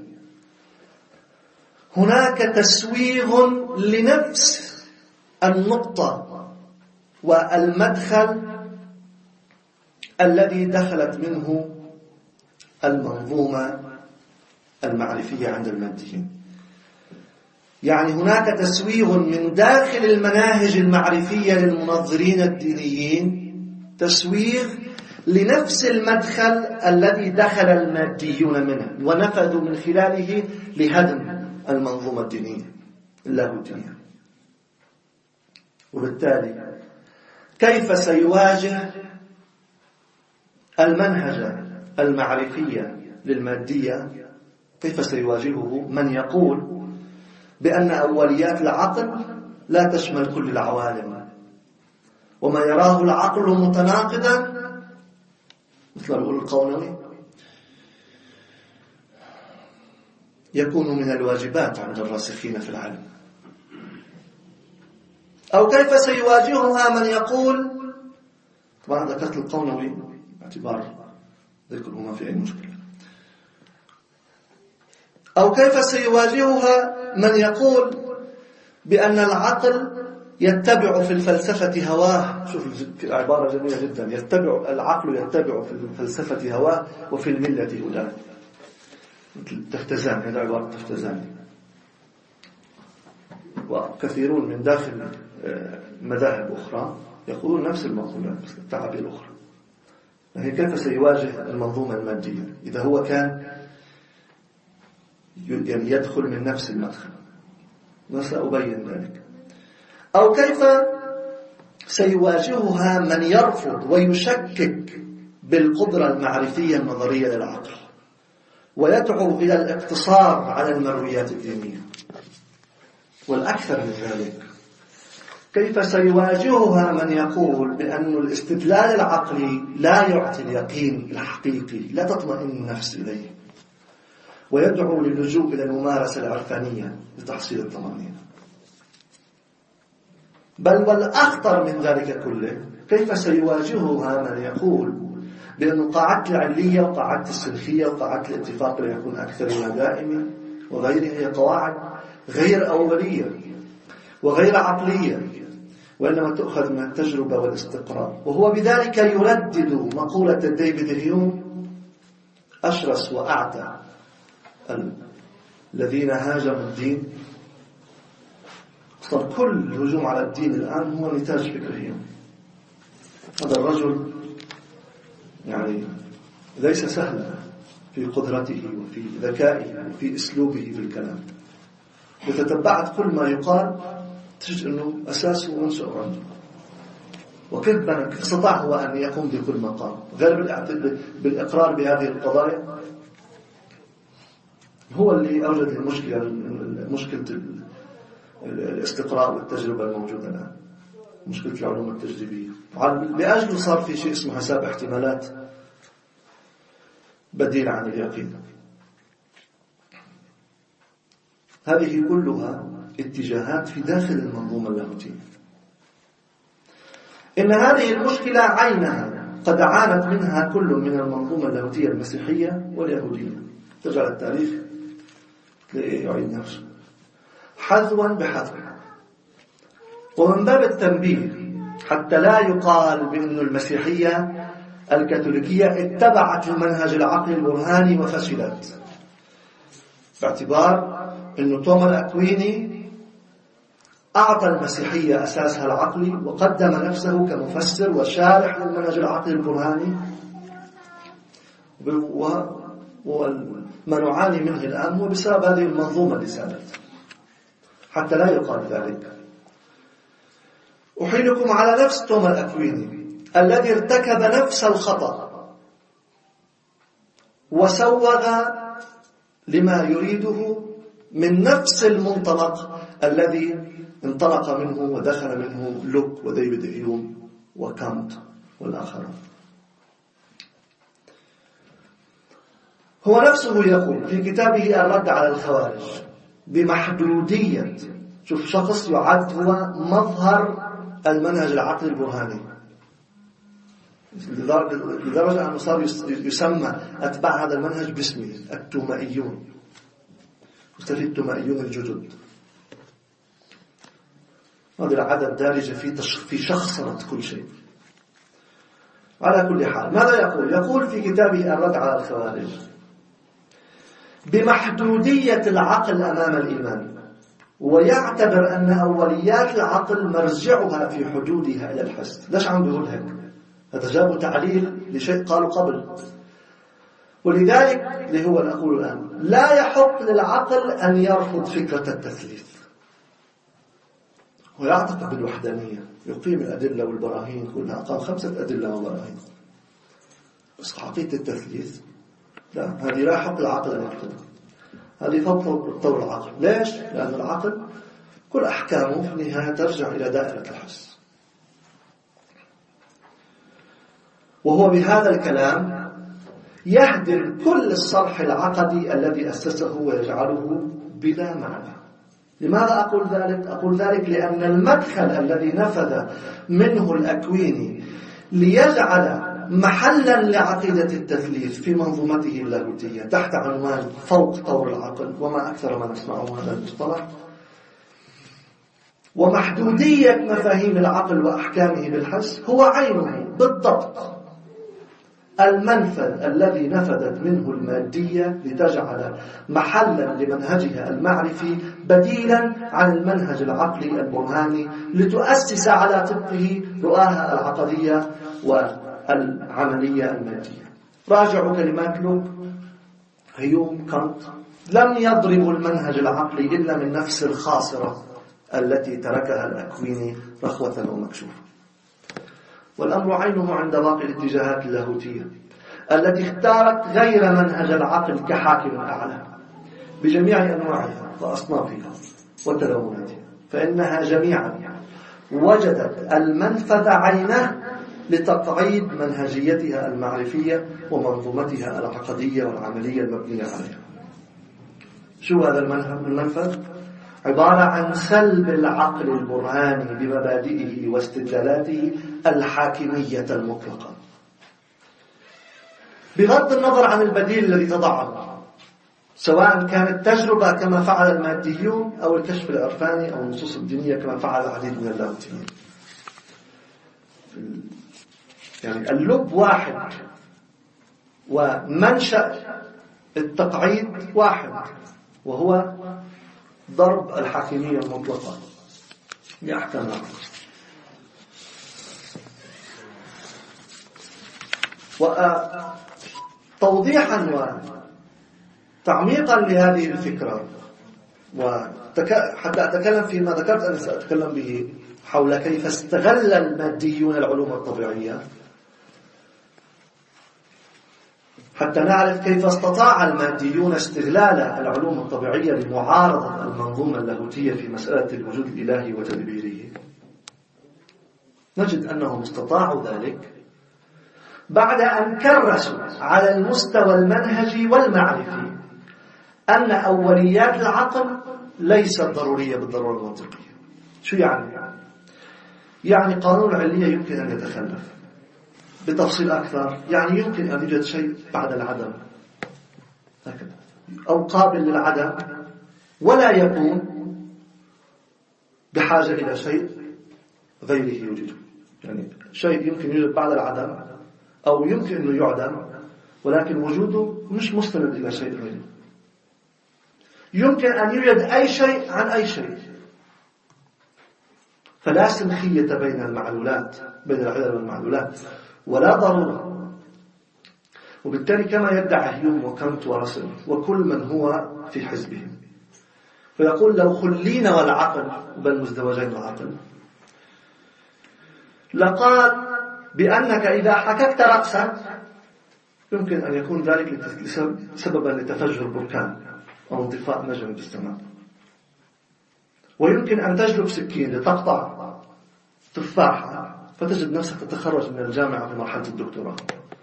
هناك تسويغ لنفس النقطة والمدخل الذي دخلت منه المنظومة المعرفية عند الماديين. يعني هناك تسويغ من داخل المناهج المعرفية للمنظرين الدينيين، تسويغ لنفس المدخل الذي دخل الماديون منه ونفذوا من خلاله لهدم المنظومة الدينية اللاهوتية. وبالتالي كيف سيواجه المنهج المعرفية للمادية، كيف سيواجهه من يقول بأن أوليات العقل لا تشمل كل العوالم، وما يراه العقل متناقضا مثل القول القونوي يكون من الواجبات عند الراسخين في العلم؟ أو كيف سيواجهها من يقول، طبعا ذكرت القونوي باعتبار ذكره ما في أي مشكلة، أو كيف سيواجهها من يقول بأن العقل يتبع في الفلسفة هواه. شوف عبارة جميلة جدا، العقل يتبع في الفلسفة هواه وفي الملة هداه. تفتزان، هذا عبارة تفتزان. وكثيرون من داخل مذاهب أخرى يقولون نفس المقولات بس التعابير أخرى. يعني كيف سيواجه المنظومة المادية إذا هو كان يعني يدخل من نفس المدخل؟ وسأبين ذلك. أو كيف سيواجهها من يرفض ويشكك بالقدرة المعرفية النظرية للعقل ويدعو إلى الاقتصار على المرويات الدينية؟ والأكثر من ذلك، كيف سيواجهها من يقول بأن الاستدلال العقلي لا يعطي اليقين الحقيقي، لا تطمئن النفس إليه، ويدعو للجوء إلى الممارسة العرفانية لتحصيل الطمأنينة؟ بل والأخطر من ذلك كله، كيف سيواجهها من يقول بأن قاعدة العلية وقاعدة السلخية وقاعدة الاتفاق لا يكون أكثر ولا دائما وغيرها هي قواعد غير أولية وغير عقلية، وإنما تؤخذ من التجربة والاستقراء، وهو بذلك يردد مقولة ديفيد هيوم: أشرس وأعتى الذين هاجموا الدين. صار كل الهجوم على الدين الآن هو نتاج فكر هيوم. هذا الرجل يعني ليس سهلا في قدرته وفي ذكائه وفي أسلوبه في الكلام. إذا تتبعت كل ما يقال تجد أنه أساسه ومنشأ عنده. وكيف استطاع هو أن يقوم بكل مقام غير بالإقرار بهذه القضايا؟ هو اللي أوجد مشكلة الاستقراء والتجربة الموجودة الآن، مشكلة العلوم التجريبية. لأجله صار في شيء اسمه حساب احتمالات بديل عن اليقين. هذه كلها اتجاهات في داخل المنظومة اللاهوتية. إن هذه المشكلة عينها قد عانت منها كل من المنظومة اللاهوتية المسيحية واليهودية. ترجع للتاريخ تلاقيه يعيد نفسه حذوا بحذو. ومن باب التنبيه حتى لا يقال بأن المسيحية الكاثوليكية اتبعت المنهج العقلي البرهاني وفشلت، باعتبار أن توما الأكويني أعطى المسيحية أساسها العقلي وقدم نفسه كمفسر وشارح للمنهج العقلي البرهاني، وما نعاني منه الآن هو بسبب هذه المنظومة اللي سادت، حتى لا يقال ذلك. أحيلكم على نفس توما الأكويني الذي ارتكب نفس الخطأ وسوغ لما يريده من نفس المنطلق الذي انطلق منه ودخل منه لوك وديفيد هيوم وكانت والآخرون. هو نفسه يقول في كتابه الرد على الخوارج بمحدودية، شوف شخص يعد هو مظهر المنهج العقلي البرهاني، لدرجة أنه صار يسمى أتباع هذا المنهج باسمه التومائيون، مستفيد التومائيون الجدد. هذه العادة الدارجة في شخصنة كل شيء. على كل حال ماذا يقول؟ يقول في كتابه الرد على الخوارج بمحدودية العقل أمام الإيمان، ويعتبر أن أوليات العقل مرجعها في حدودها إلى الحس. ليش عم بيقول هيك؟ هذا جابوا تعليل لشيء قالوا قبل. ولذلك اللي هو نقول الآن لا يحق للعقل أن يرفض فكرة التثليث، ويعتقد بالوحدانية، يقيم الأدلة والبراهين كلها، أقام 5 أدلة وبراهين، بس عقيدة التثليث لا، هذه لا يحق العقل أن يرفضها، هذه فوق طور العقل. ليش؟ لأن العقل كل أحكامه في النهاية ترجع إلى دائرة الحس. وهو بهذا الكلام يهدم كل الصرح العقدي الذي أسسه ويجعله بلا معنى. لماذا أقول ذلك؟ أقول ذلك لأن المدخل الذي نفذ منه الأكويني ليجعل محلا لعقيدة التثليث في منظومته اللاهوتية تحت عنوان فوق طور العقل، وما أكثر ما نسمعه هذا المصطلح، ومحدودية مفاهيم العقل وأحكامه بالحس، هو عينه بالضبط المنفذ الذي نفذت منه المادية لتجعل محلا لمنهجها المعرفي بديلا عن المنهج العقلي البرهاني، لتؤسس على طبقه رؤاها العقدية والعملية المادية. راجعوا كلمات لوك هيوم كانت، لم يضربوا المنهج العقلي إلا من نفس الخاصرة التي تركها الأكويني رخوة ومكشوفة. والأمر عينه عند باقي الاتجاهات اللاهوتية التي اختارت غير منهج العقل كحاكم أعلى بجميع أنواعها وأصنافها وتلوناتها، فإنها جميعا وجدت المنفذ عينه لتقعيد منهجيتها المعرفية ومنظومتها العقدية والعملية المبنية عليها. شو هذا المنفذ؟ عبارة عن سلب العقل البرهاني بمبادئه واستدلالاته الحاكمية المطلقة، بغض النظر عن البديل الذي تضعه، سواء كانت تجربة كما فعل الماديون أو الكشف العرفاني أو النصوص الدينية كما فعل العديد من اللاهوتيين. يعني اللب واحد ومنشأ التقعيد واحد، وهو ضرب الحاكمية المطلقة لأحكام العقل. وتوضيحا وتعميقا لهذه الفكرة، وحتى أتكلم فيما ذكرت أن سأتكلم به حول كيف استغل الماديون العلوم الطبيعية، حتى نعرف كيف استطاع الماديون استغلال العلوم الطبيعية لمعارضة المنظومة اللاهوتية في مسألة الوجود الإلهي وتدبيره. نجد أنهم استطاعوا ذلك بعد أن كرسوا على المستوى المنهجي والمعرفي أن أوليات العقل ليست ضرورية بالضرورة المنطقية. شو يعني؟ يعني قانون العلية يمكن أن يتخلف. بتفصيل أكثر، يعني يمكن أن يوجد شيء بعد العدم هكذا، أو قابل للعدم ولا يكون بحاجة إلى شيء غيره يوجده. يعني شيء يمكن يوجد بعد العدم أو يمكن أنه يعدم، ولكن وجوده مش مستند إلى شيء غيره. يمكن أن يوجد أي شيء عن أي شيء، فلا سمخية بين المعلولات، بين العلل والمعلولات، ولا ضرورة. وبالتالي كما يدعي هيوم وكانت وراسل وكل من هو في حزبهم، فيقول لو خلينا والعقل بل مزدوجين العقل لقال بأنك إذا حككت رأسك يمكن أن يكون ذلك سببا لتفجر بركان أو انطفاء نجم بالسماء، ويمكن أن تجلب سكين لتقطع تفاحة فتجد نفسك تتخرج من الجامعة في مرحلة الدكتوراه.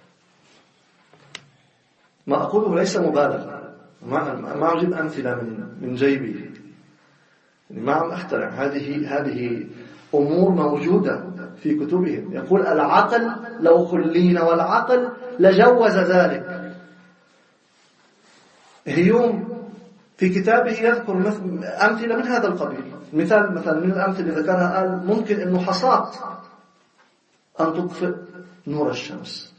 ما أقوله ليس مبالغة، ما أجيب أمثلة من جيبي، ما عم أخترع، هذه أمور موجودة في كتبهم. يقول العقل لو خلينا والعقل لجوز ذلك. هيوم في كتابه يذكر أمثلة من هذا القبيل. مثلا من الأمثلة اللي ذكرها قال ممكن أنه حصاة أن تطفئ نور الشمس.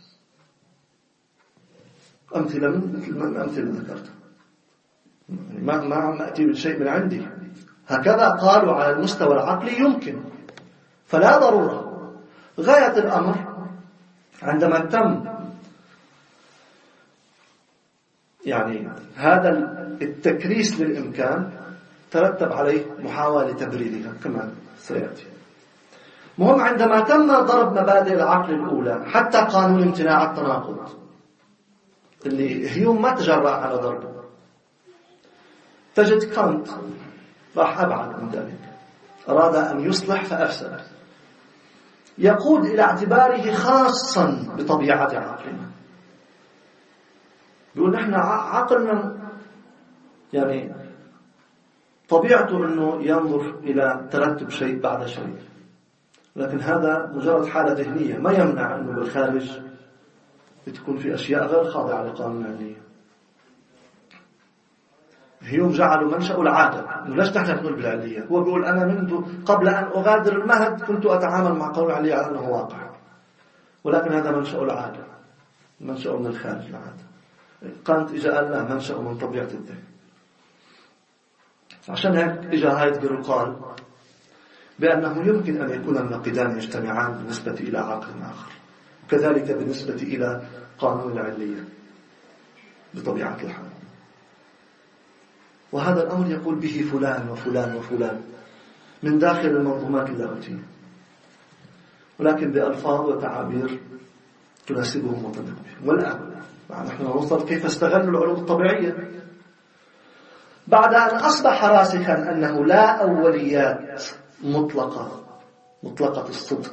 أمثلة من الأمثلة اللي ذكرتها، ما عم أتي بالشيء من عندي، هكذا قالوا على المستوى العقلي يمكن، فلا ضرورة. غاية الأمر عندما تم هذا التكريس للإمكان ترتب عليه محاولة تبريرها كما سيأتي. مهم عندما تم ضرب مبادئ العقل الأولى حتى قانون امتناع التناقض اللي هيوم ما تجرأ على ضربه، تجد كانت راح أبعد من ذلك، أراد أن يصلح فأفسد، يقود إلى اعتباره خاصا بطبيعة عقلنا. بيقول نحن عقلنا طبيعته أنه ينظر إلى ترتب شيء بعد شيء، لكن هذا مجرد حالة ذهنية، ما يمنع أنه بالخارج تكون في أشياء غير خاضعة لقانون العلية. هيوم جعلوا منشأ العادة، ليش نحن نقول بالعلية؟ هو بيقول أنا منذ قبل أن أغادر المهد كنت أتعامل مع قانون العلية على أنه واقع، ولكن هذا منشأ العادة، منشأ من الخارج العادة. كانت إجا قال لا، منشأ من طبيعة الذهن. عشان هيك إجا هايدجر قال بأنه يمكن أن يكون النقيضان يجتمعان بالنسبة إلى عقل آخر، وكذلك بالنسبة إلى قانون العلية بطبيعة الحال. وهذا الأمر يقول به فلان وفلان وفلان من داخل المنظومات اللاهوتية، ولكن بألفاظ وتعابير تناسبهم وتدق بهم. والآن نحن نوصل كيف استغلوا العلوم الطبيعية بعد أن أصبح راسخا أنه لا أوليات مطلقة الصدق،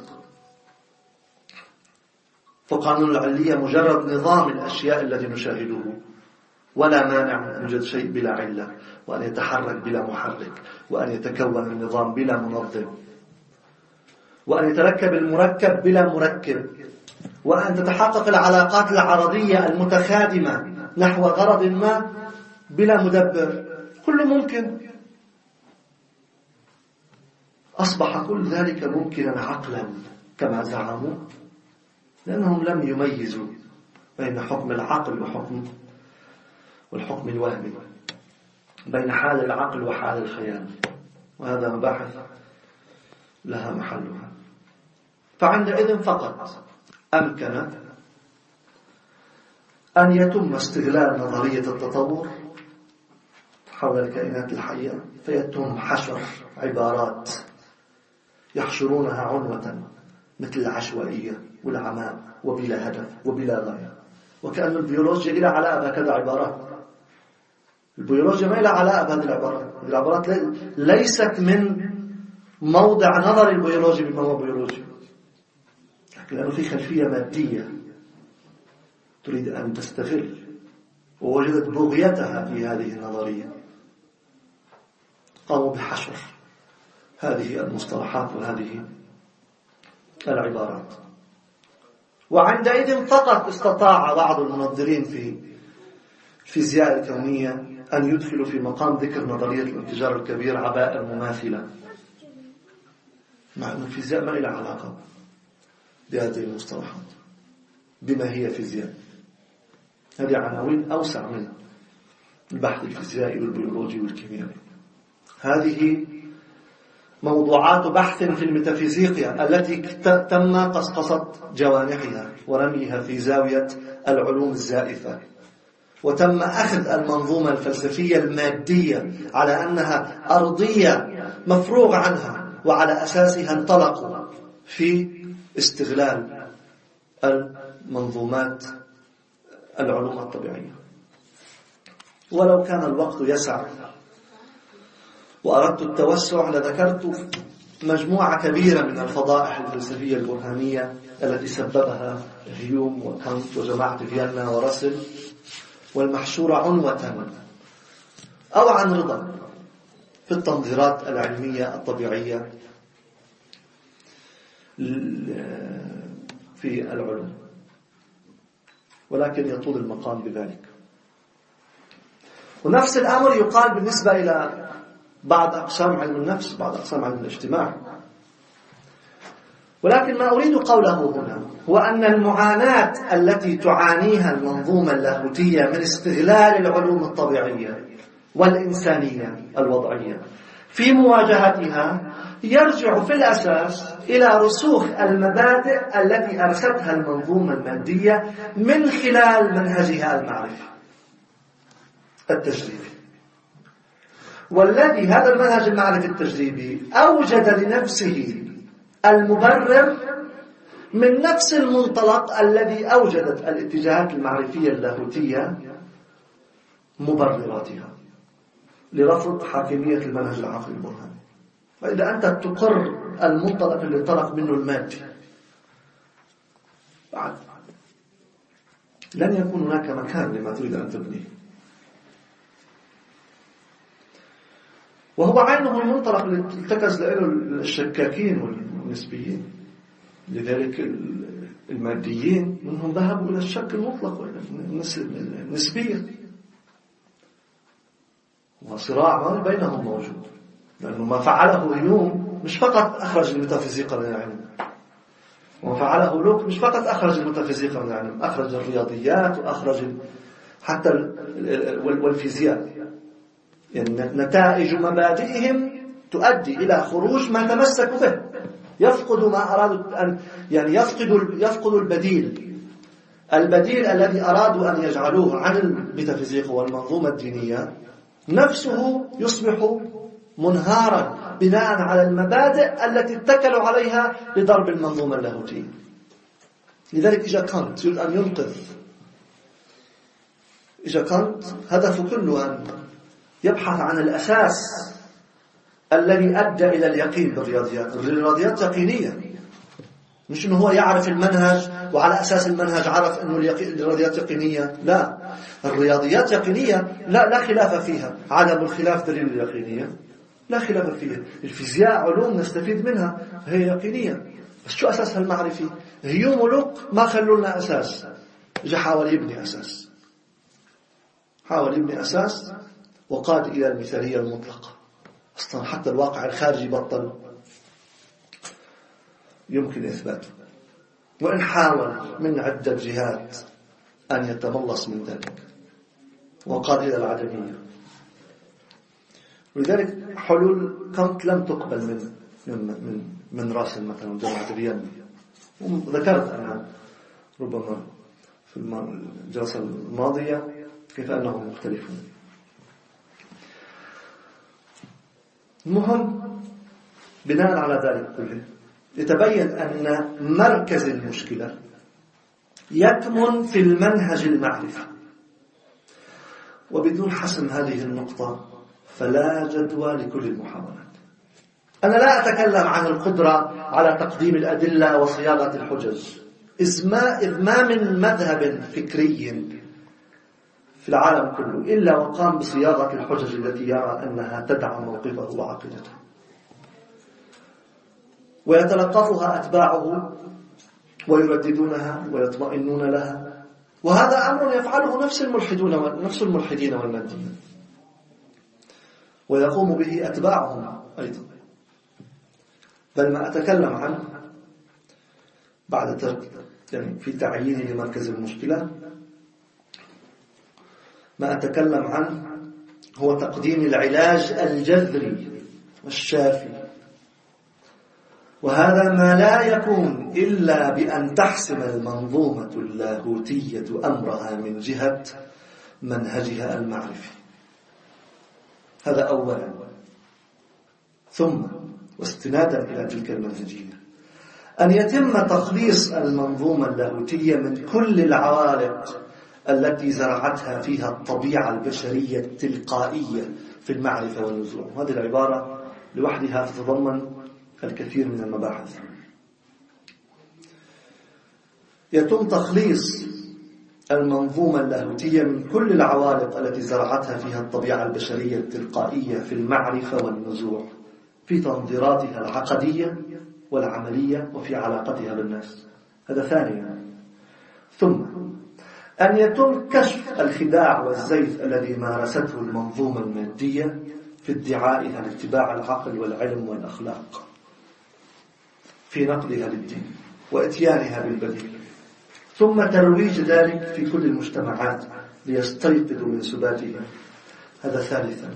فقانون العلية مجرد نظام الأشياء الذي نشاهده، ولا مانع من أن يوجد شيء بلا علة، وأن يتحرك بلا محرك، وأن يتكون النظام بلا منظم، وأن يتركب المركب بلا مركب، وأن تتحقق العلاقات العرضية المتخادمة نحو غرض ما بلا مدبر. كله ممكن. أصبح كل ذلك ممكنا عقلا كما زعموا، لأنهم لم يميزوا بين حكم العقل والحكم الوهمي، بين حال العقل وحال الخيال، وهذا مباحث لها محلها. فعندئذ فقط أمكن أن يتم استغلال نظرية التطور حول الكائنات الحية، فيتم حشر عبارات يحشرونها عنوة مثل العشوائية والعماء وبلا هدف وبلا غاية، وكأن البيولوجيا إلى علاقة بهذه عبارات. البيولوجيا ما لها علاقة بهذه العبارات. العبارات ليست من موضع نظر البيولوجي بما هو بيولوجي، لأنه في خلفية مادية تريد أن تستغل، ووجدت بغيتها في هذه النظرية. قاموا بحشر هذه المصطلحات وهذه العبارات، وعندئذ فقط استطاع بعض المنظرين في الفيزياء الكونية أن يدخلوا في مقام ذكر نظرية الانفجار الكبير عبائر مماثلة، مع أن الفيزياء ما لها علاقة بهذه المصطلحات بما هي فيزياء. هذه عناوين أوسع من البحث الفيزيائي والبيولوجي والكيميائي. هذه موضوعات بحث في الميتافيزيقيا التي تم قصقصة جوانحها ورميها في زاوية العلوم الزائفة، وتم أخذ المنظومة الفلسفية المادية على أنها أرضية مفروغ عنها، وعلى أساسها انطلقوا في استغلال المنظومات العلوم الطبيعية. ولو كان الوقت يسع وأردت التوسع لذكرت مجموعة كبيرة من الفضائح الفلسفية البرهانية التي سببها هيوم وكانت وجماعة فيينا ورسل، والمحشورة عنوة أو عن رضا في التنظيرات العلمية الطبيعية في العلوم، ولكن يطول المقام بذلك. ونفس الأمر يقال بالنسبة إلى بعض أقسام علم النفس، بعض أقسام علم الاجتماع. ولكن ما أريد قوله هنا هو أن المعاناة التي تعانيها المنظومة اللاهوتية من استغلال العلوم الطبيعية والإنسانية الوضعية في مواجهتها يرجع في الأساس إلى رسوخ المبادئ التي أرستها المنظومة المادية من خلال منهجها المعرفي التجريبي، والذي هذا المنهج المعرفي التجريبي أوجد لنفسه المبرر من نفس المنطلق الذي أوجدت الاتجاهات المعرفية اللاهوتية مبرراتها لرفض حاكمية المنهج العقلي البرهاني. وإذا أنت تقر المنطلق اللي انطلق منه المادي، بعد لن يكون هناك مكان لما تريد أن تبنيه، وهو عينه المنطلق اللي التكز له الشكاكين والنسبيين. لذلك الماديين منهم ذهبوا إلى الشك المطلق والنسبية، وصراع بينهم موجود، لأنه ما فعله هيوم مش فقط أخرج الميتافيزيقا من العلم، وما فعله لوك مش فقط أخرج الميتافيزيقا من العلم، أخرج الرياضيات وأخرج حتى والفيزياء. يعني نتائج مبادئهم تؤدي إلى خروج ما تمسكوا به، يفقد ما أرادوا أن يعني يفقد البديل الذي أرادوا أن يجعلوه عن الميتافيزيقا والمنظومة الدينية نفسه يصبح منهارا بناء على المبادئ التي اتكلوا عليها لضرب المنظومة اللاهوتية. لذلك إجا كانت يريد أن ينقذ، إجا كانت هدفه كله أن يبحث عن الأساس الذي أدى إلى اليقين بالرياضيات. الرياضيات يقينية، مش إنه هو يعرف المنهج وعلى أساس المنهج عرف إنه الرياضيات يقينية. لا، الرياضيات يقينية لا خلاف فيها، عدم الخلاف دليل اليقينية، لا خلاف فيها. الفيزياء علوم نستفيد منها، هي يقينية، بس شو أساسها المعرفي؟ هيوم ولوك ما خلوا لنا أساس، جاء حاول يبني أساس وقاد إلى المثالية المطلقة. أصلا حتى الواقع الخارجي بطل يمكن إثباته، وإن حاول من عدة جهات أن يتملص من ذلك، وقاد إلى العدمية. ولذلك حلول كانت لم تقبل من راسل مثلا جماعة فيينا. وذكرت أنا ربما في الجلسة الماضية كيف أنهم مختلفون. المهم بناء على ذلك كله يتبين أن مركز المشكلة يكمن في المنهج المعرفي، وبدون حسم هذه النقطة فلا جدوى لكل المحاولات. أنا لا أتكلم عن القدرة على تقديم الأدلة وصياغة الحجج، إذ ما من مذهب فكري في العالم كله إلا وقام بصياغة الحجج التي يرى أنها تدعم موقفه وعقيدته، ويتلقفها أتباعه ويرددونها ويطمئنون لها. وهذا أمر يفعله نفس الملحدين والماديين، ويقوم به أتباعهم أيضا. بل ما أتكلم عنه بعد يعني في تعيين لمركز المشكلة، ما أتكلم عنه هو تقديم العلاج الجذري والشافي وهذا ما لا يكون إلا بأن تحسم المنظومة اللاهوتية أمرها من جهة منهجها المعرفي. هذا أولا. ثم واستنادا إلى تلك المنهجية أن يتم تخليص المنظومة اللاهوتية من كل العوالق التي زرعتها فيها الطبيعة البشرية التلقائية في المعرفة والنزوع. هذه العبارة لوحدها تتضمن الكثير من المباحث. يتم تخليص المنظومة اللاهوتية من كل العوالق التي زرعتها فيها الطبيعة البشرية التلقائية في المعرفة والنزوع، في تنظيراتها العقدية والعملية وفي علاقتها بالناس. هذا ثانيا. ثم أن يتم كشف الخداع والزيف الذي مارسته المنظومة المادية في ادعائها لاتباع العقل والعلم والأخلاق، في نقلها للدين وإتيانها بالبديل، ثم ترويج ذلك في كل المجتمعات ليستيقظوا من سباتها. هذا ثالثا.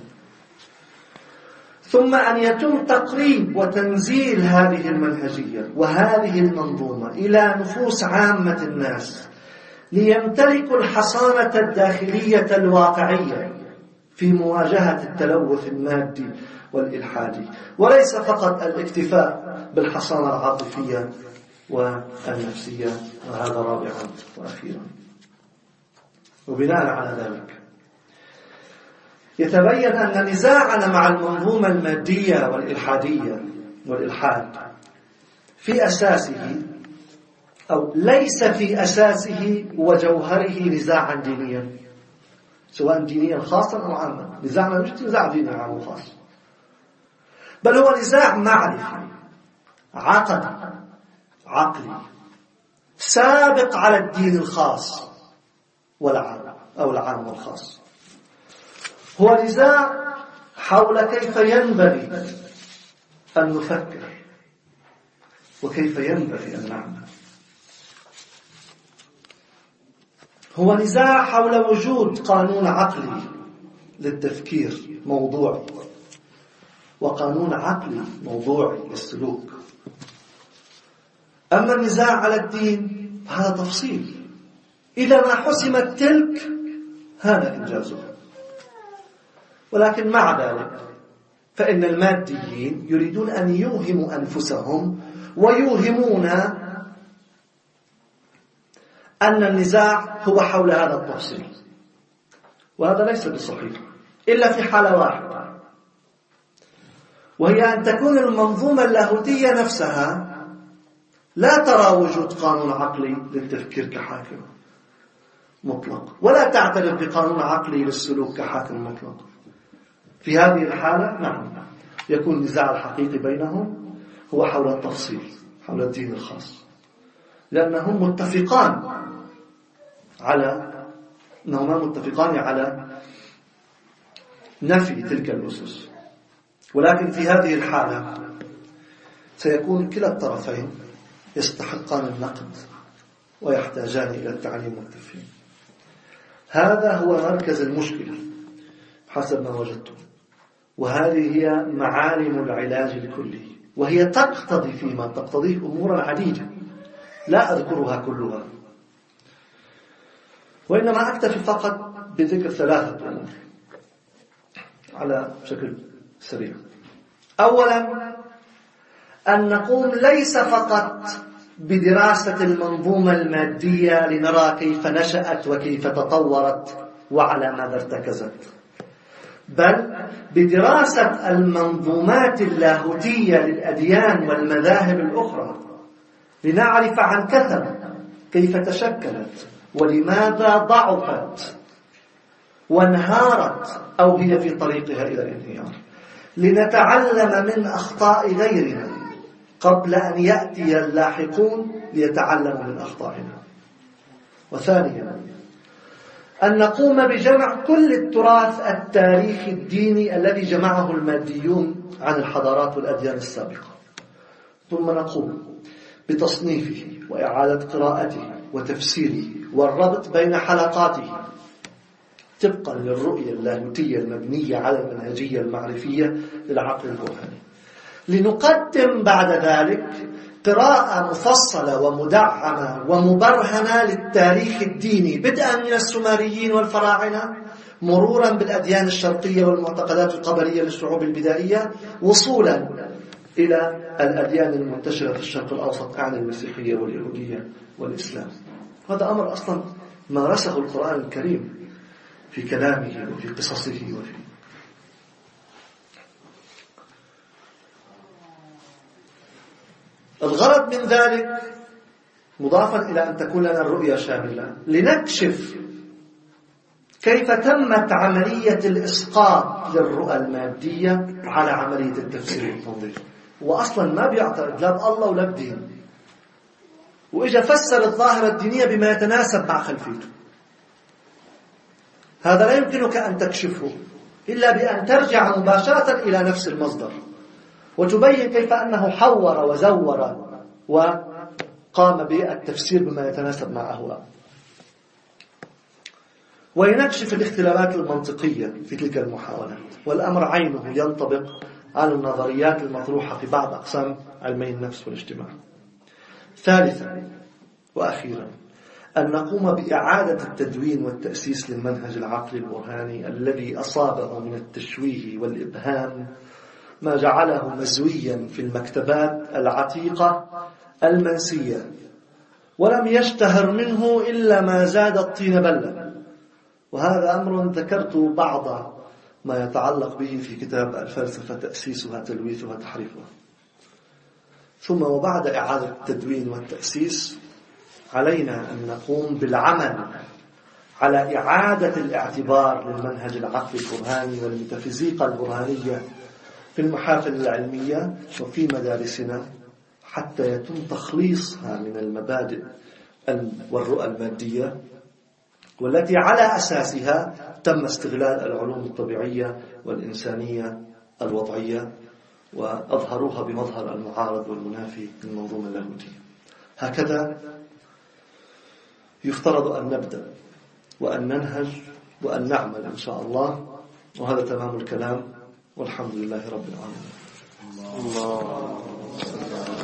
ثم أن يتم تقريب وتنزيل هذه المنهجية وهذه المنظومة إلى نفوس عامة الناس ليمتلكوا الحصانة الداخلية الواقعية في مواجهة التلوث المادي والإلحادي، وليس فقط الاكتفاء بالحصانة العاطفية والنفسية. وهذا رابعا وأخيرا. وبناء على ذلك يتبين أن نزاعنا مع المنظومة المادية والإلحادية والإلحاد في أساسه أو ليس في أساسه وجوهره نزاعا دينيا، سواء دينيا خاصا أو عاما. نزاعنا مش نزاع ديني عام وخاص، بل هو نزاع معرفي عقلي سابق على الدين الخاص والعام أو العام والخاص. هو نزاع حول كيف ينبغي أن نفكر وكيف ينبغي أن نعمل. هو نزاع حول وجود قانون عقلي للتفكير موضوعي وقانون عقلي موضوعي للسلوك. أما النزاع على الدين هذا تفصيل، إذا ما حسمت تلك هذا إنجازها. ولكن مع ذلك فإن الماديين يريدون أن يوهموا أنفسهم ويوهمون أن النزاع هو حول هذا التفصيل، وهذا ليس بصحيح إلا في حالة واحدة، وهي أن تكون المنظومة اللاهوتية نفسها لا ترى وجود قانون عقلي للتفكير كحاكم مطلق، ولا تعترف بقانون عقلي للسلوك كحاكم مطلق. في هذه الحالة نعم يكون النزاع الحقيقي بينهم هو حول التفصيل، حول الدين الخاص، لأنهم متفقان على نفي تلك الأسس. ولكن في هذه الحالة سيكون كلا الطرفين يستحقان النقد ويحتاجان إلى التعليم والتفهيم. هذا هو مركز المشكلة حسب ما وجدته، وهذه هي معالم العلاج الكلي، وهي تقتضي فيما تقتضيه أمورا عديدة لا أذكرها كلها، وإنما أكتفي فقط بذكر ثلاثة أمور على شكل سريع. أولا أن نقوم ليس فقط بدراسة المنظومة المادية لنرى كيف نشأت وكيف تطورت وعلى ماذا ارتكزت، بل بدراسة المنظومات اللاهوتية للأديان والمذاهب الأخرى لنعرف عن كثب كيف تشكلت ولماذا ضعفت وانهارت أو هي في طريقها إلى الانهيار، لنتعلم من أخطاء غيرنا قبل أن يأتي اللاحقون ليتعلموا من أخطائنا. وثانيا أن نقوم بجمع كل التراث التاريخي الديني الذي جمعه الماديون عن الحضارات والأديان السابقة، ثم نقوم بتصنيفه وإعادة قراءته وتفسيره والربط بين حلقاته طبقا للرؤية اللاهوتية المبنية على المنهجية المعرفية للعقل البرهاني. لنقدم بعد ذلك قراءة مفصلة ومدعمة ومبرهنة للتاريخ الديني، بدءا من السومريين والفراعنة، مرورا بالأديان الشرقية والمعتقدات القبلية للشعوب البدائية، وصولا إلى الأديان المنتشرة في الشرق الأوسط عن المسيحية واليهودية والإسلام. هذا أمر أصلا مارسه القرآن الكريم في كلامه وفي قصصه وفي الغرض من ذلك، مضافا إلى أن تكون لنا الرؤية شاملة، لنكشف كيف تمت عملية الإسقاط للرؤى المادية على عملية التفسير والتنظير. وأصلا ما بيعترض لا بالله ولا بدين، وإجا فسر الظاهرة الدينية بما يتناسب مع خلفيته. هذا لا يمكنك أن تكشفه إلا بأن ترجع مباشرة إلى نفس المصدر وتبين كيف أنه حور وزور وقام بالتفسير بما يتناسب مع أهواء، ولنكشف الاختلافات المنطقية في تلك المحاولات. والأمر عينه ينطبق على النظريات المطروحة في بعض أقسام علمي النفس والاجتماع. ثالثا وأخيرا، أن نقوم بإعادة التدوين والتأسيس للمنهج العقلي البرهاني الذي أصابه من التشويه والإبهام ما جعله مزويا في المكتبات العتيقة المنسية، ولم يشتهر منه إلا ما زاد الطين بلة. وهذا أمر ذكرت بعض ما يتعلق به في كتاب الفلسفة، تأسيسها تلويثها تحريفها. ثم وبعد إعادة التدوين والتأسيس علينا أن نقوم بالعمل على إعادة الاعتبار للمنهج العقلي البرهاني والميتافيزيقا البرهانية في المحافل العلمية وفي مدارسنا، حتى يتم تخليصها من المبادئ والرؤى المادية، والتي على أساسها تم استغلال العلوم الطبيعية والإنسانية الوضعية وأظهروها بمظهر المعارض والمنافي للمنظومة اللاهوتية. هكذا يفترض أن نبدأ وأن ننهج وأن نعمل إن شاء الله. وهذا تمام الكلام، والحمد لله رب العالمين. الله